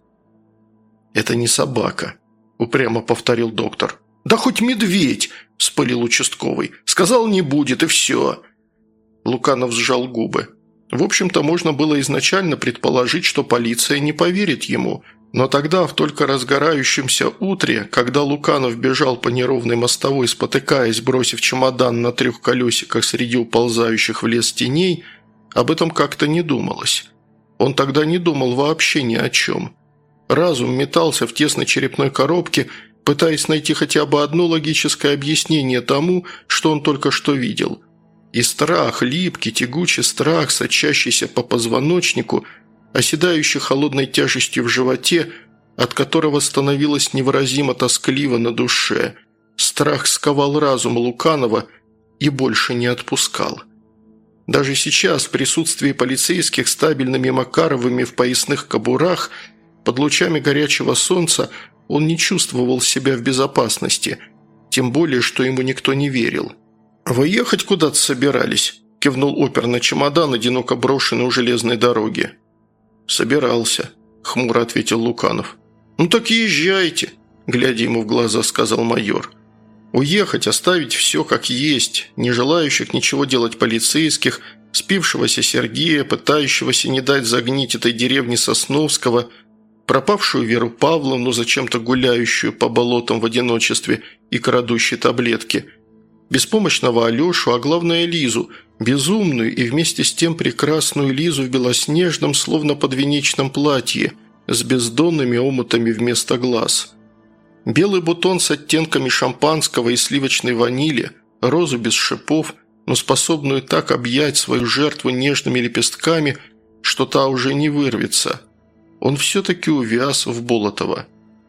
«Это не собака», – упрямо повторил доктор. «Да хоть медведь!» – вспылил участковый. «Сказал, не будет, и все». Луканов сжал губы. В общем-то, можно было изначально предположить, что полиция не поверит ему. Но тогда, в только разгорающемся утре, когда Луканов бежал по неровной мостовой, спотыкаясь, бросив чемодан на 3 колесиках среди уползающих в лес теней, об этом как-то не думалось. Он тогда не думал вообще ни о чем. Разум метался в тесной черепной коробке, пытаясь найти хотя бы одно логическое объяснение тому, что он только что видел. И страх, липкий, тягучий страх, сочащийся по позвоночнику, оседающий холодной тяжестью в животе, от которого становилось невыразимо тоскливо на душе. Страх сковал разум Луканова и больше не отпускал. Даже сейчас, в присутствии полицейских с табельными Макаровыми в поясных кобурах, под лучами горячего солнца, он не чувствовал себя в безопасности, тем более, что ему никто не верил. «Вы ехать куда-то собирались?» – кивнул опер на чемодан, одиноко брошенный у железной дороги. «Собирался», – хмуро ответил Луканов. «Ну так езжайте», – глядя ему в глаза, сказал майор. «Уехать, оставить все как есть, не желающих ничего делать полицейских, спившегося Сергея, пытающегося не дать загнить этой деревне Сосновского, пропавшую Веру Павловну, зачем-то гуляющую по болотам в одиночестве и крадущей таблетки, беспомощного Алешу, а главное Лизу, безумную и вместе с тем прекрасную Лизу в белоснежном, словно подвенечном платье, с бездонными омутами вместо глаз. Белый бутон с оттенками шампанского и сливочной ванили, розу без шипов, но способную так объять свою жертву нежными лепестками, что та уже не вырвется. Он все-таки увяз в Болотово.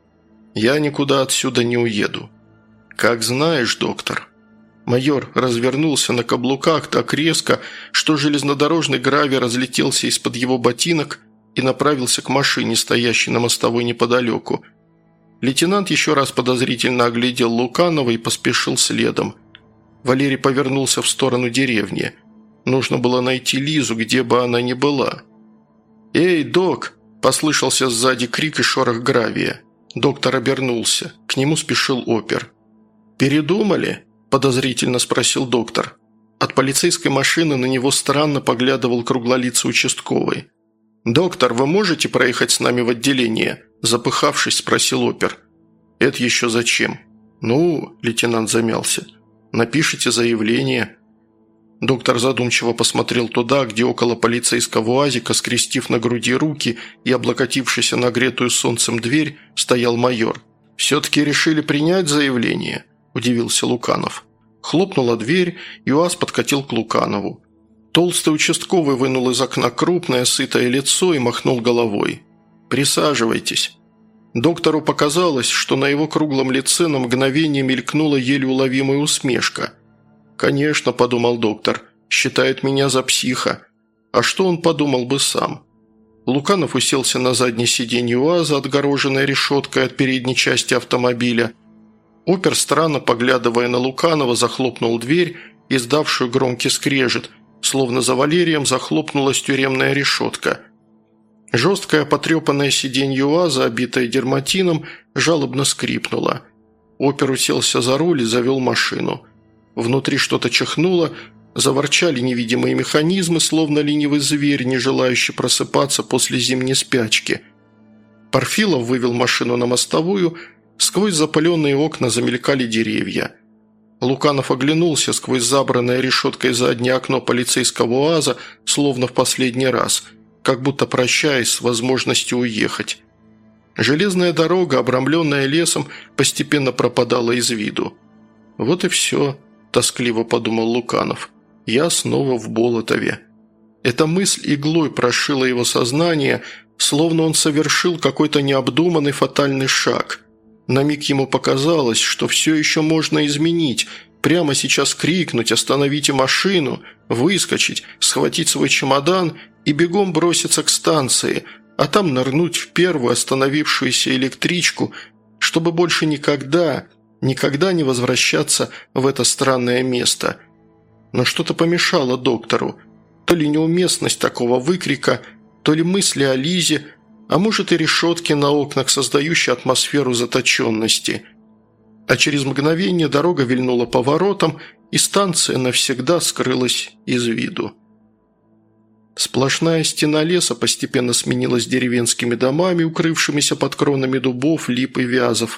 «Я никуда отсюда не уеду». «Как знаешь, доктор». Майор развернулся на каблуках так резко, что железнодорожный гравий разлетелся из-под его ботинок и направился к машине, стоящей на мостовой неподалеку. Лейтенант еще раз подозрительно оглядел Луканова и поспешил следом. Валерий повернулся в сторону деревни. Нужно было найти Лизу, где бы она ни была. «Эй, док!» – послышался сзади крик и шорох гравия. Доктор обернулся. К нему спешил опер. «Передумали?» – подозрительно спросил доктор. От полицейской машины на него странно поглядывал круглолицый участковый. «Доктор, вы можете проехать с нами в отделение?» – запыхавшись, спросил опер. «Это еще зачем?» «Ну», – лейтенант замялся, – «напишите заявление». Доктор задумчиво посмотрел туда, где около полицейского УАЗика, скрестив на груди руки и облокотившись на нагретую солнцем дверь, стоял майор. «Все-таки решили принять заявление?» – удивился Луканов. Хлопнула дверь, и УАЗ подкатил к Луканову. Толстый участковый вынул из окна крупное, сытое лицо и махнул головой. «Присаживайтесь». Доктору показалось, что на его круглом лице на мгновение мелькнула еле уловимая усмешка. «Конечно», – подумал доктор, – «считает меня за психа. А что он подумал бы сам?» Луканов уселся на заднее сиденье УАЗа, отгороженное решеткой от передней части автомобиля. Опер, странно поглядывая на Луканова, захлопнул дверь, издавшую громкий скрежет, словно за Валерием захлопнулась тюремная решетка. Жесткое потрепанное сиденье УАЗа, обитое дерматином, жалобно скрипнуло. Опер уселся за руль и завел машину. Внутри что-то чихнуло, Заворчали невидимые механизмы, словно ленивый зверь, не желающий просыпаться после зимней спячки. Парфилов вывел машину на мостовую, сквозь запаленные окна замелькали деревья. Луканов оглянулся сквозь забранное решеткой заднее окно полицейского УАЗа, словно в последний раз, как будто прощаясь с возможностью уехать. Железная дорога, обрамленная лесом, постепенно пропадала из виду. «Вот и все», – тоскливо подумал Луканов. «Я снова в Болотове». Эта мысль иглой прошила его сознание, словно он совершил какой-то необдуманный фатальный шаг. На миг ему показалось, что все еще можно изменить, прямо сейчас крикнуть «Остановите машину!», выскочить, схватить свой чемодан и бегом броситься к станции, а там нырнуть в первую остановившуюся электричку, чтобы больше никогда не возвращаться в это странное место. Но что-то помешало доктору. То ли неуместность такого выкрика, то ли мысли о Лизе, а может и решетки на окнах, создающие атмосферу заточенности. А через мгновение дорога вильнула поворотом, и станция навсегда скрылась из виду. Сплошная стена леса постепенно сменилась деревенскими домами, укрывшимися под кронами дубов, лип и вязов.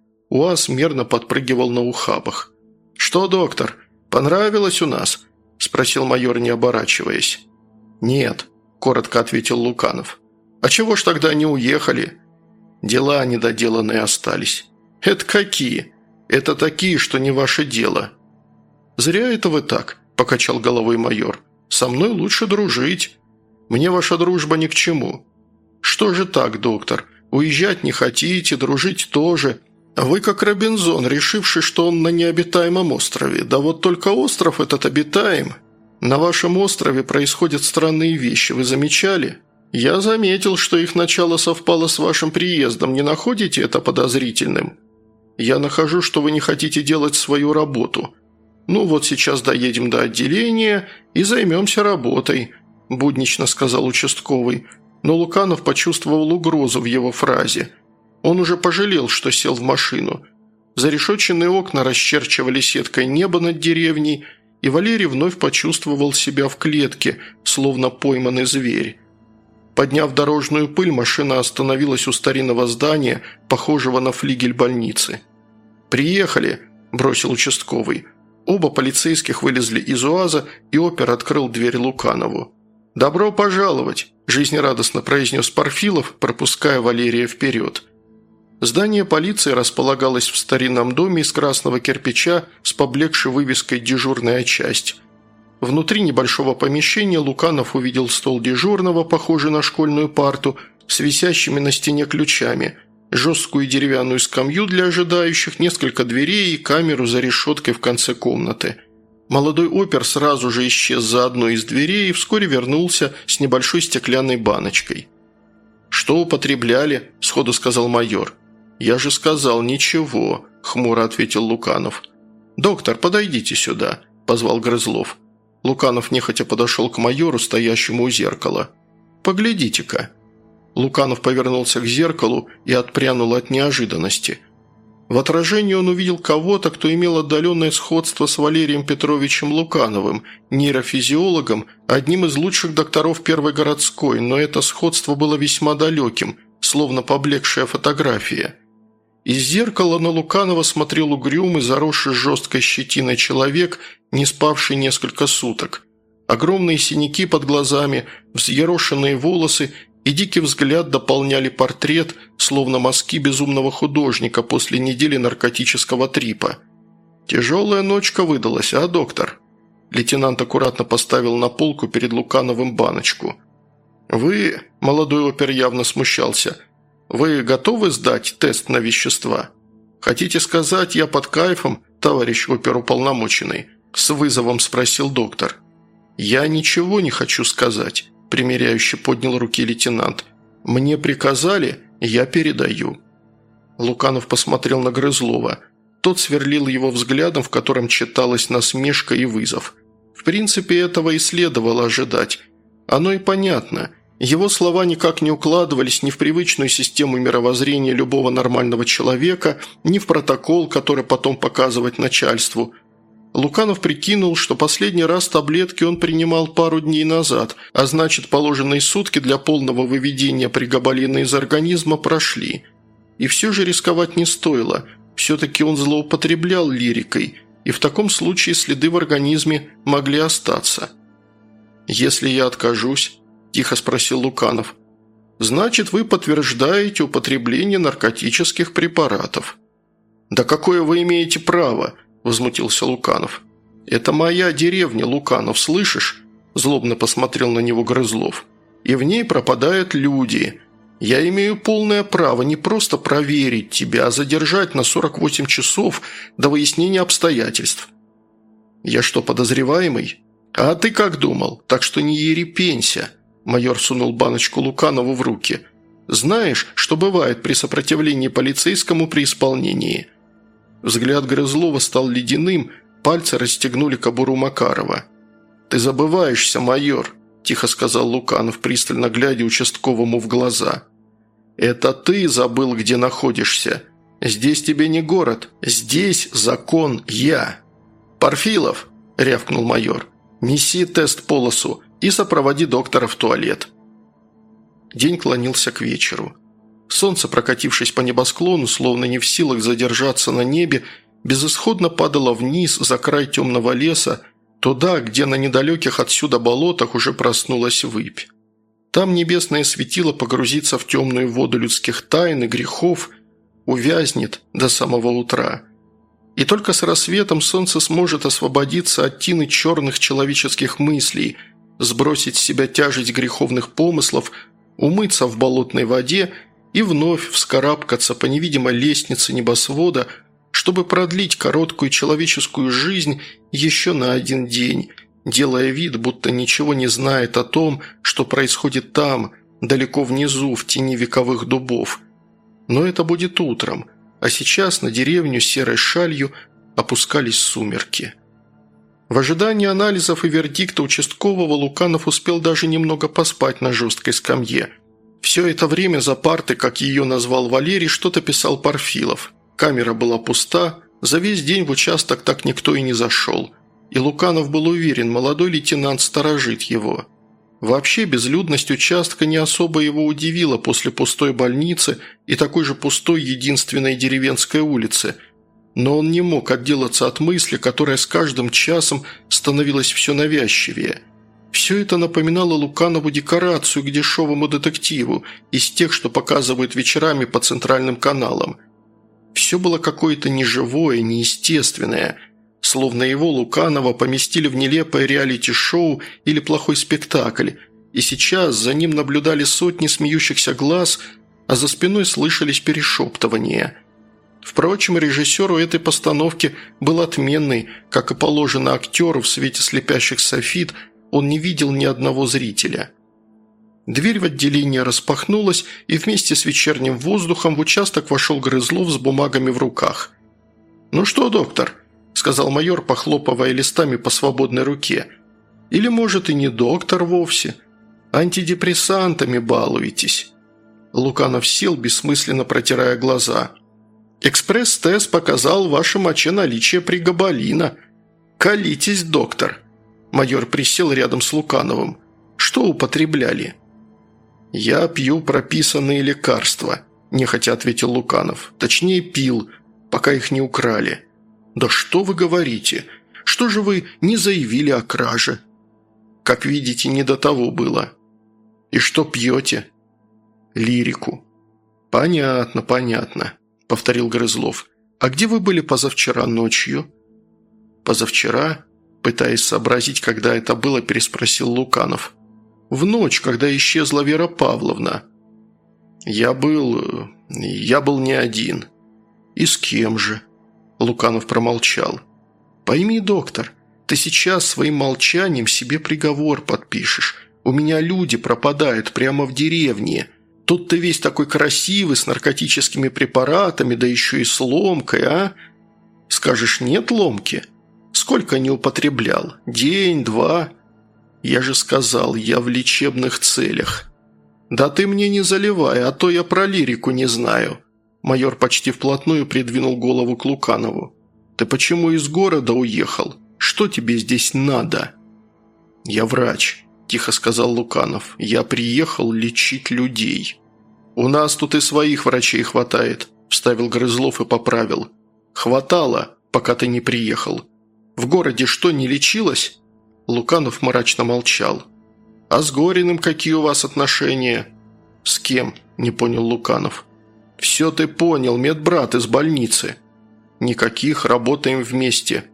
УАЗ мерно подпрыгивал на ухабах. «Что, доктор, понравилось у нас?» – спросил майор, не оборачиваясь. «Нет», – коротко ответил Луканов. «А чего ж тогда не уехали?» «Дела недоделанные остались». «Это какие?» «Это такие, что не ваше дело». «Зря это вы так», – покачал головой майор. «Со мной лучше дружить. Мне ваша дружба ни к чему». «Что же так, доктор? Уезжать не хотите, дружить тоже. Вы как Робинзон, решивший, что он на необитаемом острове. Да вот только остров этот обитаем. На вашем острове происходят странные вещи, вы замечали? Я заметил, что их начало совпало с вашим приездом. Не находите это подозрительным? Я нахожу, что вы не хотите делать свою работу. Ну вот сейчас доедем до отделения и займемся работой», – буднично сказал участковый. Но Луканов почувствовал угрозу в его фразе. Он уже пожалел, что сел в машину. Зарешетченные окна расчерчивали сеткой небо над деревней, и Валерий вновь почувствовал себя в клетке, словно пойманный зверь. Подняв дорожную пыль, машина остановилась у старинного здания, похожего на флигель больницы. «Приехали», – бросил участковый. Оба полицейских вылезли из УАЗа, и опер открыл дверь Луканову. «Добро пожаловать», – жизнерадостно произнес Парфилов, пропуская Валерия вперед. Здание полиции располагалось в старинном доме из красного кирпича с поблекшей вывеской «Дежурная часть». Внутри небольшого помещения Луканов увидел стол дежурного, похожий на школьную парту, с висящими на стене ключами, жесткую деревянную скамью для ожидающих, несколько дверей и камеру за решеткой в конце комнаты. Молодой опер сразу же исчез за одной из дверей и вскоре вернулся с небольшой стеклянной баночкой. «Что употребляли?» – сходу сказал майор. «Я же сказал, ничего», – хмуро ответил Луканов. «Доктор, подойдите сюда», – позвал Грызлов. Луканов нехотя подошел к майору, стоящему у зеркала. «Поглядите-ка». Луканов повернулся к зеркалу и отпрянул от неожиданности. В отражении он увидел кого-то, кто имел отдаленное сходство с Валерием Петровичем Лукановым, нейрофизиологом, одним из лучших докторов Первой городской, но это сходство было весьма далеким, словно поблекшая фотография. Из зеркала на Луканова смотрел угрюмый, заросший жесткой щетиной человек, не спавший несколько суток. Огромные синяки под глазами, взъерошенные волосы и дикий взгляд дополняли портрет, словно мазки безумного художника после недели наркотического трипа. «Тяжелая ночка выдалась, а, доктор?» Лейтенант аккуратно поставил на полку перед Лукановым баночку. «Вы...» – молодой опер явно смущался – «Вы готовы сдать тест на вещества? Хотите сказать, я под кайфом, товарищ оперуполномоченный?» – с вызовом спросил доктор. «Я ничего не хочу сказать», – примиряюще поднял руки лейтенант. «Мне приказали, я передаю». Луканов посмотрел на Грызлова. Тот сверлил его взглядом, в котором читалась насмешка и вызов. В принципе, этого и следовало ожидать. Оно и понятно – его слова никак не укладывались ни в привычную систему мировоззрения любого нормального человека, ни в протокол, который потом показывать начальству. Луканов прикинул, что последний раз таблетки он принимал пару дней назад, а значит, положенные сутки для полного выведения пригабалина из организма прошли. И все же рисковать не стоило, все-таки он злоупотреблял лирикой, и в таком случае следы в организме могли остаться. «Если я откажусь?» – тихо спросил Луканов. «Значит, вы подтверждаете употребление наркотических препаратов». «Да какое вы имеете право?» – возмутился Луканов. «Это моя деревня, Луканов, слышишь?» – злобно посмотрел на него Грызлов. «И в ней пропадают люди. Я имею полное право не просто проверить тебя, а задержать на 48 часов до выяснения обстоятельств». «Я что, подозреваемый?» «А ты как думал? Так что не ерепенься», – майор сунул баночку Луканову в руки. «Знаешь, что бывает при сопротивлении полицейскому при исполнении?» Взгляд Грызлова стал ледяным, пальцы расстегнули кобуру Макарова. «Ты забываешься, майор», – тихо сказал Луканов, пристально глядя участковому в глаза. «Это ты забыл, где находишься. Здесь тебе не город, здесь закон я». «Парфилов», – рявкнул майор, – «неси тест-полосу и сопроводи доктора в туалет». День клонился к вечеру. Солнце, прокатившись по небосклону, словно не в силах задержаться на небе, безысходно падало вниз за край темного леса, туда, где на недалеких отсюда болотах уже проснулась выпь. Там небесное светило погрузится в темную воду людских тайн и грехов, увязнет до самого утра. И только с рассветом солнце сможет освободиться от тины черных человеческих мыслей, сбросить с себя тяжесть греховных помыслов, умыться в болотной воде и вновь вскарабкаться по невидимой лестнице небосвода, чтобы продлить короткую человеческую жизнь еще на один день, делая вид, будто ничего не знает о том, что происходит там, далеко внизу, в тени вековых дубов. Но это будет утром, а сейчас на деревню серой шалью опускались сумерки. В ожидании анализов и вердикта участкового Луканов успел даже немного поспать на жесткой скамье. Все это время за партой, как ее назвал Валерий, что-то писал Парфилов. Камера была пуста, за весь день в участок так никто и не зашел. И Луканов был уверен, молодой лейтенант сторожит его. Вообще безлюдность участка не особо его удивила после пустой больницы и такой же пустой единственной деревенской улицы. Но он не мог отделаться от мысли, которая с каждым часом становилась все навязчивее. Все это напоминало Луканову декорацию к дешевому детективу из тех, что показывают вечерами по центральным каналам. Все было какое-то неживое, неестественное, словно его, Луканова, поместили в нелепое реалити-шоу или плохой спектакль, и сейчас за ним наблюдали сотни смеющихся глаз, а за спиной слышались перешептывания. Впрочем, режиссеру этой постановки был отменный, как и положено актеру в свете слепящих софит, он не видел ни одного зрителя. Дверь в отделение распахнулась, и вместе с вечерним воздухом в участок вошел Грызлов с бумагами в руках. «Ну что, доктор?» – сказал майор, похлопывая листами по свободной руке. «Или, может, и не доктор вовсе? Антидепрессантами балуетесь». Луканов сел, бессмысленно протирая глаза. «Экспресс-тест показал в вашей моче наличие пригабалина. Колитесь, доктор». Майор присел рядом с Лукановым. «Что употребляли?» «Я пью прописанные лекарства», – нехотя ответил Луканов. «Точнее, пил, пока их не украли». «Да что вы говорите? Что же вы не заявили о краже?» «Как видите, не до того было». «И что пьете?» «Лирику». «Понятно, понятно», – повторил Грызлов. «А где вы были позавчера ночью?» «Позавчера?» – пытаясь сообразить, когда это было, переспросил Луканов. «В ночь, когда исчезла Вера Павловна». «Я был не один». «И с кем же?» Луканов промолчал. «Пойми, доктор, ты сейчас своим молчанием себе приговор подпишешь. У меня люди пропадают прямо в деревне. Тут ты весь такой красивый, с наркотическими препаратами, да еще и с ломкой, а? Скажешь, нет ломки? Сколько не употреблял? День, два? Я же сказал, я в лечебных целях. Да ты мне не заливай, а то я про лирику не знаю». Майор почти вплотную придвинул голову к Луканову. «Ты почему из города уехал? Что тебе здесь надо?» «Я врач», – тихо сказал Луканов. «Я приехал лечить людей». «У нас тут и своих врачей хватает», – вставил Грызлов и поправил. «Хватало, пока ты не приехал. В городе что, не лечилось?» Луканов мрачно молчал. «А с Гориным какие у вас отношения?» «С кем?» – не понял Луканов. «Все ты понял, медбрат из больницы». «Никаких, работаем вместе».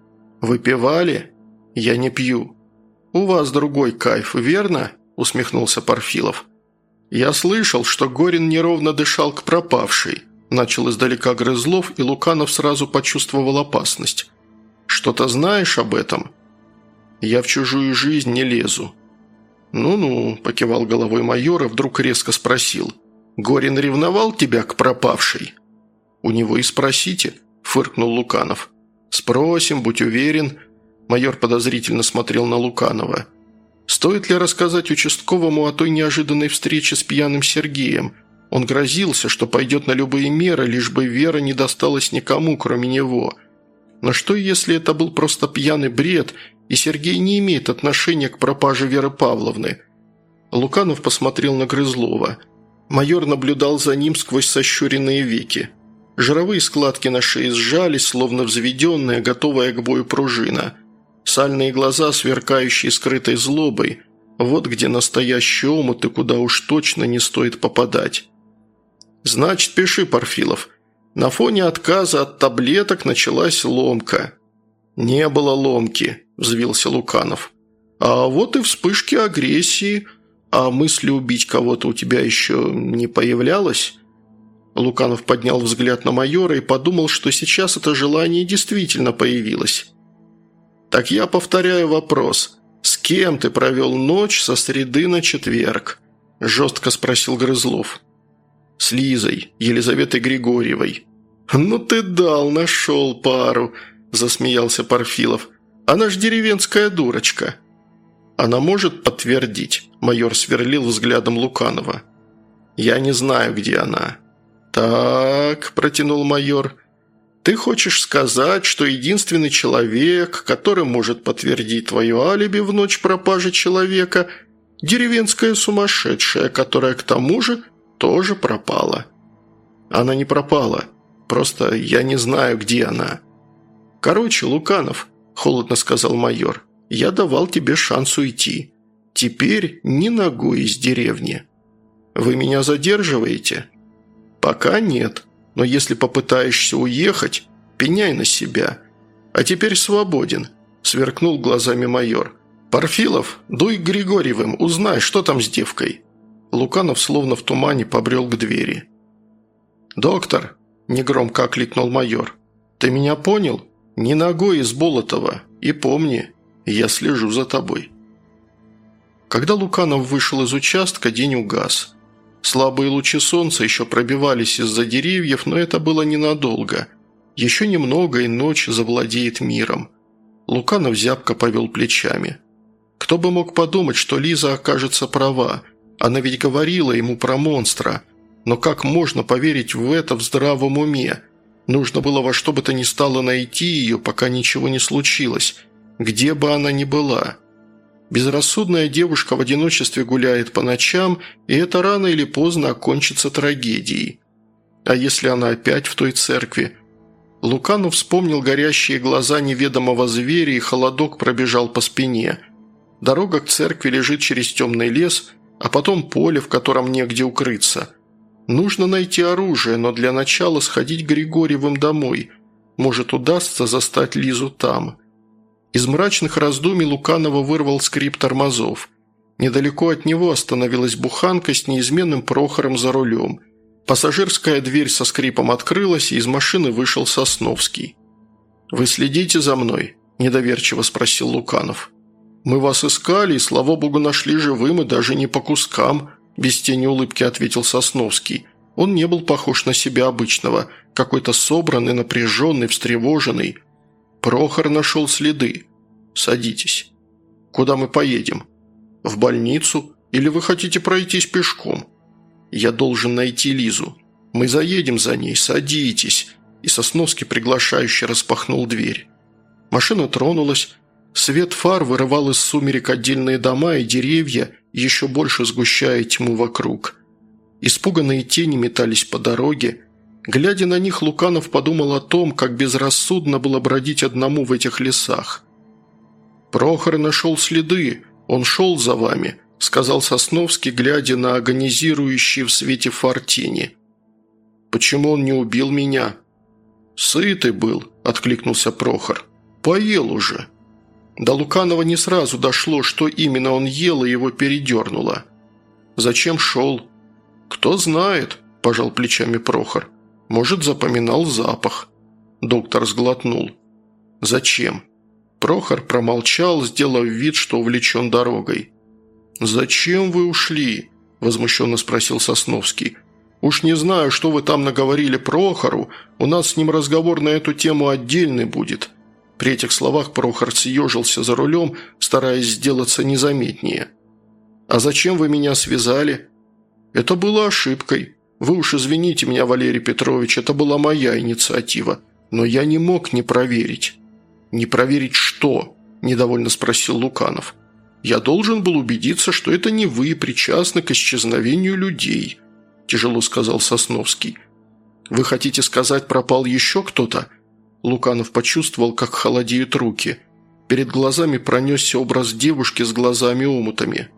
«Выпивали?» «Я не пью». «У вас другой кайф, верно?» – усмехнулся Парфилов. «Я слышал, что Горин неровно дышал к пропавшей». Начал издалека Грызлов, и Луканов сразу почувствовал опасность. «Что-то знаешь об этом?» «Я в чужую жизнь не лезу». «Ну-ну», – покивал головой майор, и вдруг резко спросил. «Горин ревновал тебя к пропавшей?» «У него и спросите», – фыркнул Луканов. «Спросим, будь уверен». Майор подозрительно смотрел на Луканова. «Стоит ли рассказать участковому о той неожиданной встрече с пьяным Сергеем? Он грозился, что пойдет на любые меры, лишь бы Вера не досталась никому, кроме него. Но что, если это был просто пьяный бред, и Сергей не имеет отношения к пропаже Веры Павловны?» Луканов посмотрел на Грызлова. Майор наблюдал за ним сквозь сощуренные веки. Жировые складки на шее сжались, словно взведенная, готовая к бою пружина. Сальные глаза, сверкающие скрытой злобой. Вот где настоящий омут и куда уж точно не стоит попадать. «Значит, пиши, Парфилов. На фоне отказа от таблеток началась ломка». «Не было ломки», – взвился Луканов. «А вот и вспышки агрессии. А мысли убить кого-то у тебя еще не появлялось?» Луканов поднял взгляд на майора и подумал, что сейчас это желание действительно появилось. «Так я повторяю вопрос. С кем ты провел ночь со среды на четверг?» – жестко спросил Грызлов. «С Лизой, Елизаветой Григорьевой». «Ну ты дал, нашел пару», – засмеялся Парфилов. «Она ж деревенская дурочка». «Она может подтвердить?» – майор сверлил взглядом Луканова. «Я не знаю, где она». «Так», – протянул майор, – «ты хочешь сказать, что единственный человек, который может подтвердить твое алиби в ночь пропажи человека – деревенская сумасшедшая, которая к тому же тоже пропала?» «Она не пропала. Просто я не знаю, где она». «Короче, Луканов», – холодно сказал майор, – «я давал тебе шанс уйти. Теперь ни ногой из деревни. Вы меня задерживаете?» «Пока нет, но если попытаешься уехать, пеняй на себя. А теперь свободен», – сверкнул глазами майор. «Парфилов, дуй к Григорьевым, узнай, что там с девкой». Луканов словно в тумане побрел к двери. «Доктор», – негромко окликнул майор, – «ты меня понял? Ни ногой из Болотова. И помни, я слежу за тобой». Когда Луканов вышел из участка, день угас. Слабые лучи солнца еще пробивались из-за деревьев, но это было ненадолго. Еще немного, и ночь завладеет миром. Луканов зябко повел плечами. Кто бы мог подумать, что Лиза окажется права. Она ведь говорила ему про монстра. Но как можно поверить в это в здравом уме? Нужно было во что бы то ни стало найти ее, пока ничего не случилось, где бы она ни была. Безрассудная девушка в одиночестве гуляет по ночам, и это рано или поздно окончится трагедией. А если она опять в той церкви? Луканов вспомнил горящие глаза неведомого зверя, и холодок пробежал по спине. Дорога к церкви лежит через темный лес, а потом поле, в котором негде укрыться. Нужно найти оружие, но для начала сходить к Григорьевым домой. Может, удастся застать Лизу там. Из мрачных раздумий Луканова вырвал скрип тормозов. Недалеко от него остановилась буханка с неизменным Прохором за рулем. Пассажирская дверь со скрипом открылась, и из машины вышел Сосновский. «Вы следите за мной?» – недоверчиво спросил Луканов. «Мы вас искали, и, слава богу, нашли живым, и даже не по кускам», – без тени улыбки ответил Сосновский. Он не был похож на себя обычного, какой-то собранный, напряженный, встревоженный. «Прохор нашел следы. Садитесь. Куда мы поедем? В больницу? Или вы хотите пройтись пешком? Я должен найти Лизу. Мы заедем за ней. Садитесь». И Сосновский приглашающе распахнул дверь. Машина тронулась. Свет фар вырывал из сумерек отдельные дома и деревья, еще больше сгущая тьму вокруг. Испуганные тени метались по дороге. Глядя на них, Луканов подумал о том, как безрассудно было бродить одному в этих лесах. «Прохор нашел следы, он шел за вами», – сказал Сосновский, глядя на агонизирующие в свете фар тени. «Почему он не убил меня?» «Сытый был», – откликнулся Прохор. «Поел уже». До Луканова не сразу дошло, что именно он ел, и его передернуло. «Зачем шел?» «Кто знает», – пожал плечами Прохор. «Может, запоминал запах». Доктор сглотнул. «Зачем?» Прохор промолчал, сделав вид, что увлечен дорогой. «Зачем вы ушли?» – возмущенно спросил Сосновский. «Уж не знаю, что вы там наговорили Прохору, у нас с ним разговор на эту тему отдельный будет». При этих словах Прохор съежился за рулем, стараясь сделаться незаметнее. «А зачем вы меня связали?» «Это было ошибкой. Вы уж извините меня, Валерий Петрович, это была моя инициатива. Но я не мог не проверить». «Не проверить что?» – недовольно спросил Луканов. «Я должен был убедиться, что это не вы причастны к исчезновению людей», – тяжело сказал Сосновский. «Вы хотите сказать, пропал еще кто-то?» Луканов почувствовал, как холодеют руки. Перед глазами пронесся образ девушки с глазами-омутами.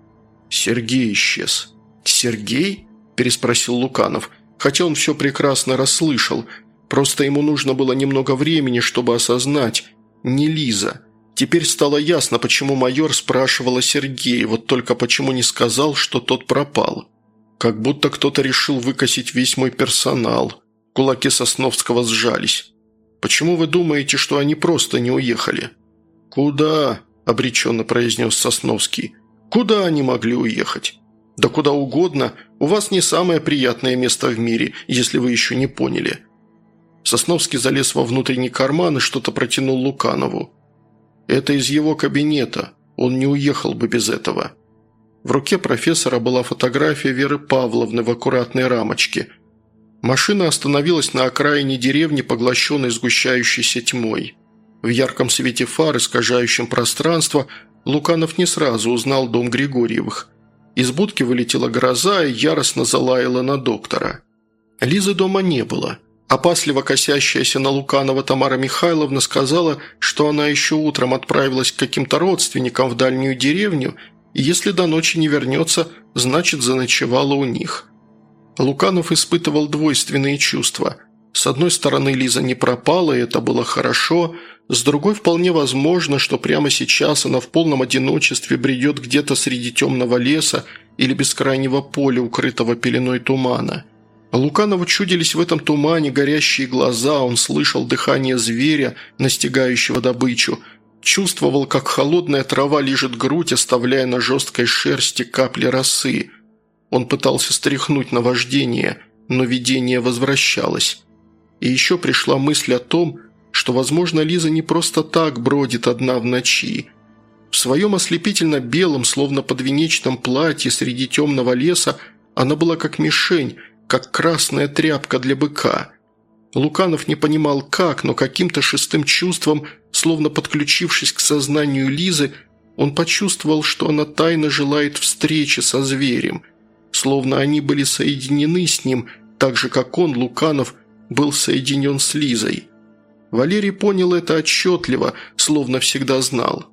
«Сергей исчез». «Сергей?» – переспросил Луканов, хотя он все прекрасно расслышал. Просто ему нужно было немного времени, чтобы осознать. Не Лиза. Теперь стало ясно, почему майор спрашивал о Сергее, вот только почему не сказал, что тот пропал. Как будто кто-то решил выкосить весь мой персонал. Кулаки Сосновского сжались. «Почему вы думаете, что они просто не уехали?» «Куда?» – обреченно произнес Сосновский. «Куда они могли уехать?» «Да куда угодно. У вас не самое приятное место в мире, если вы еще не поняли». Сосновский залез во внутренний карман и что-то протянул Луканову. «Это из его кабинета. Он не уехал бы без этого». В руке профессора была фотография Веры Павловны в аккуратной рамочке. Машина остановилась на окраине деревни, поглощенной сгущающейся тьмой. В ярком свете фар, искажающем пространство, Луканов не сразу узнал дом Григорьевых. Из будки вылетела гроза и яростно залаяла на доктора. Лизы дома не было. Опасливо косящаяся на Луканова Тамара Михайловна сказала, что она еще утром отправилась к каким-то родственникам в дальнюю деревню, и если до ночи не вернется, значит, заночевала у них. Луканов испытывал двойственные чувства. С одной стороны, Лиза не пропала, и это было хорошо, с другой, вполне возможно, что прямо сейчас она в полном одиночестве бредет где-то среди темного леса или бескрайнего поля, укрытого пеленой тумана. Луканову чудились в этом тумане горящие глаза, он слышал дыхание зверя, настигающего добычу, чувствовал, как холодная трава лижет грудь, оставляя на жесткой шерсти капли росы. Он пытался стряхнуть наваждение, но видение возвращалось. И еще пришла мысль о том, что, возможно, Лиза не просто так бродит одна в ночи. В своем ослепительно-белом, словно подвенечном платье среди темного леса она была как мишень, как красная тряпка для быка. Луканов не понимал как, но каким-то шестым чувством, словно подключившись к сознанию Лизы, он почувствовал, что она тайно желает встречи со зверем, словно они были соединены с ним, так же, как он, Луканов, был соединен с Лизой. Валерий понял это отчетливо, словно всегда знал.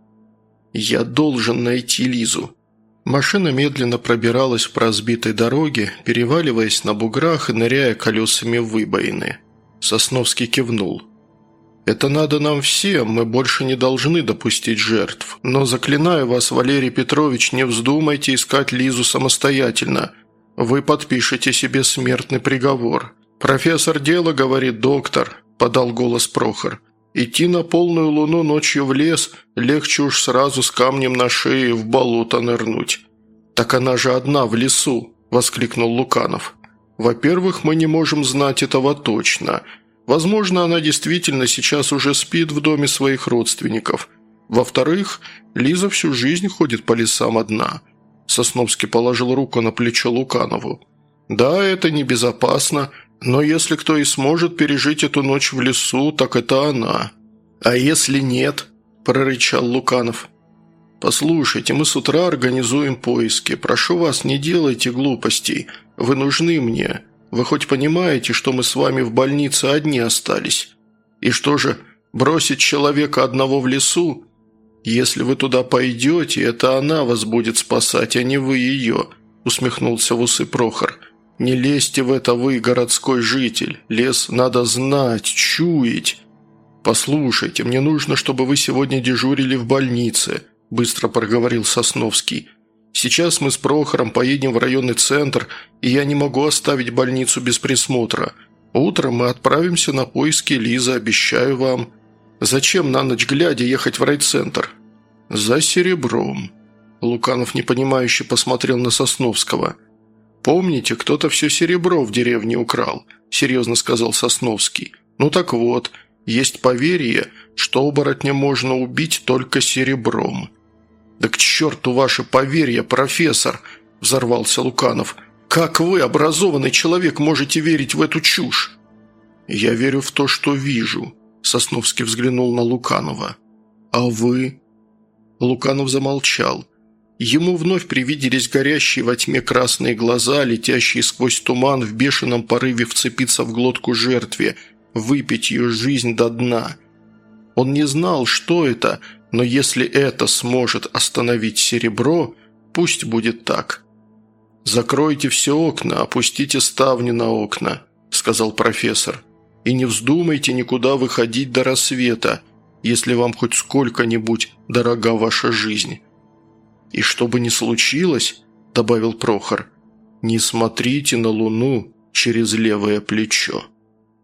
«Я должен найти Лизу». Машина медленно пробиралась по разбитой дороге, переваливаясь на буграх и ныряя колесами в выбоины. Сосновский кивнул. «Это надо нам всем, мы больше не должны допустить жертв. Но заклинаю вас, Валерий Петрович, не вздумайте искать Лизу самостоятельно. Вы подпишете себе смертный приговор». «Профессор дело, — говорит доктор, — подал голос Прохор. Идти на полную луну ночью в лес легче уж сразу с камнем на шее в болото нырнуть». «Так она же одна в лесу», – воскликнул Луканов. «Во-первых, мы не можем знать этого точно. Возможно, она действительно сейчас уже спит в доме своих родственников. Во-вторых, Лиза всю жизнь ходит по лесам одна». Сосновский положил руку на плечо Луканову. «Да, это небезопасно, но если кто и сможет пережить эту ночь в лесу, так это она». «А если нет?» – прорычал Луканов. «Послушайте, мы с утра организуем поиски. Прошу вас, не делайте глупостей. Вы нужны мне. Вы хоть понимаете, что мы с вами в больнице одни остались? И что же, бросить человека одного в лесу? Если вы туда пойдете, это она вас будет спасать, а не вы ее», – усмехнулся в усы Прохор. «Не лезьте в это вы, городской житель. Лес надо знать, чуять. Послушайте, мне нужно, чтобы вы сегодня дежурили в больнице», – быстро проговорил Сосновский. «Сейчас мы с Прохором поедем в районный центр, и я не могу оставить больницу без присмотра. Утром мы отправимся на поиски Лизы, обещаю вам. Зачем на ночь глядя ехать в райцентр?» «За серебром». Луканов непонимающе посмотрел на Сосновского. «Помните, кто-то все серебро в деревне украл», – серьезно сказал Сосновский. «Ну так вот, есть поверье, что оборотня можно убить только серебром». «Да к черту ваше поверье, профессор!» – взорвался Луканов. «Как вы, образованный человек, можете верить в эту чушь?» «Я верю в то, что вижу», – Сосновский взглянул на Луканова. «А вы?» Луканов замолчал. Ему вновь привиделись горящие во тьме красные глаза, летящие сквозь туман в бешеном порыве вцепиться в глотку жертве, выпить ее жизнь до дна. Он не знал, что это, но если это сможет остановить серебро, пусть будет так. «Закройте все окна, опустите ставни на окна», – сказал профессор. «И не вздумайте никуда выходить до рассвета, если вам хоть сколько-нибудь дорога ваша жизнь». «И что бы ни случилось, – добавил Прохор, – не смотрите на луну через левое плечо».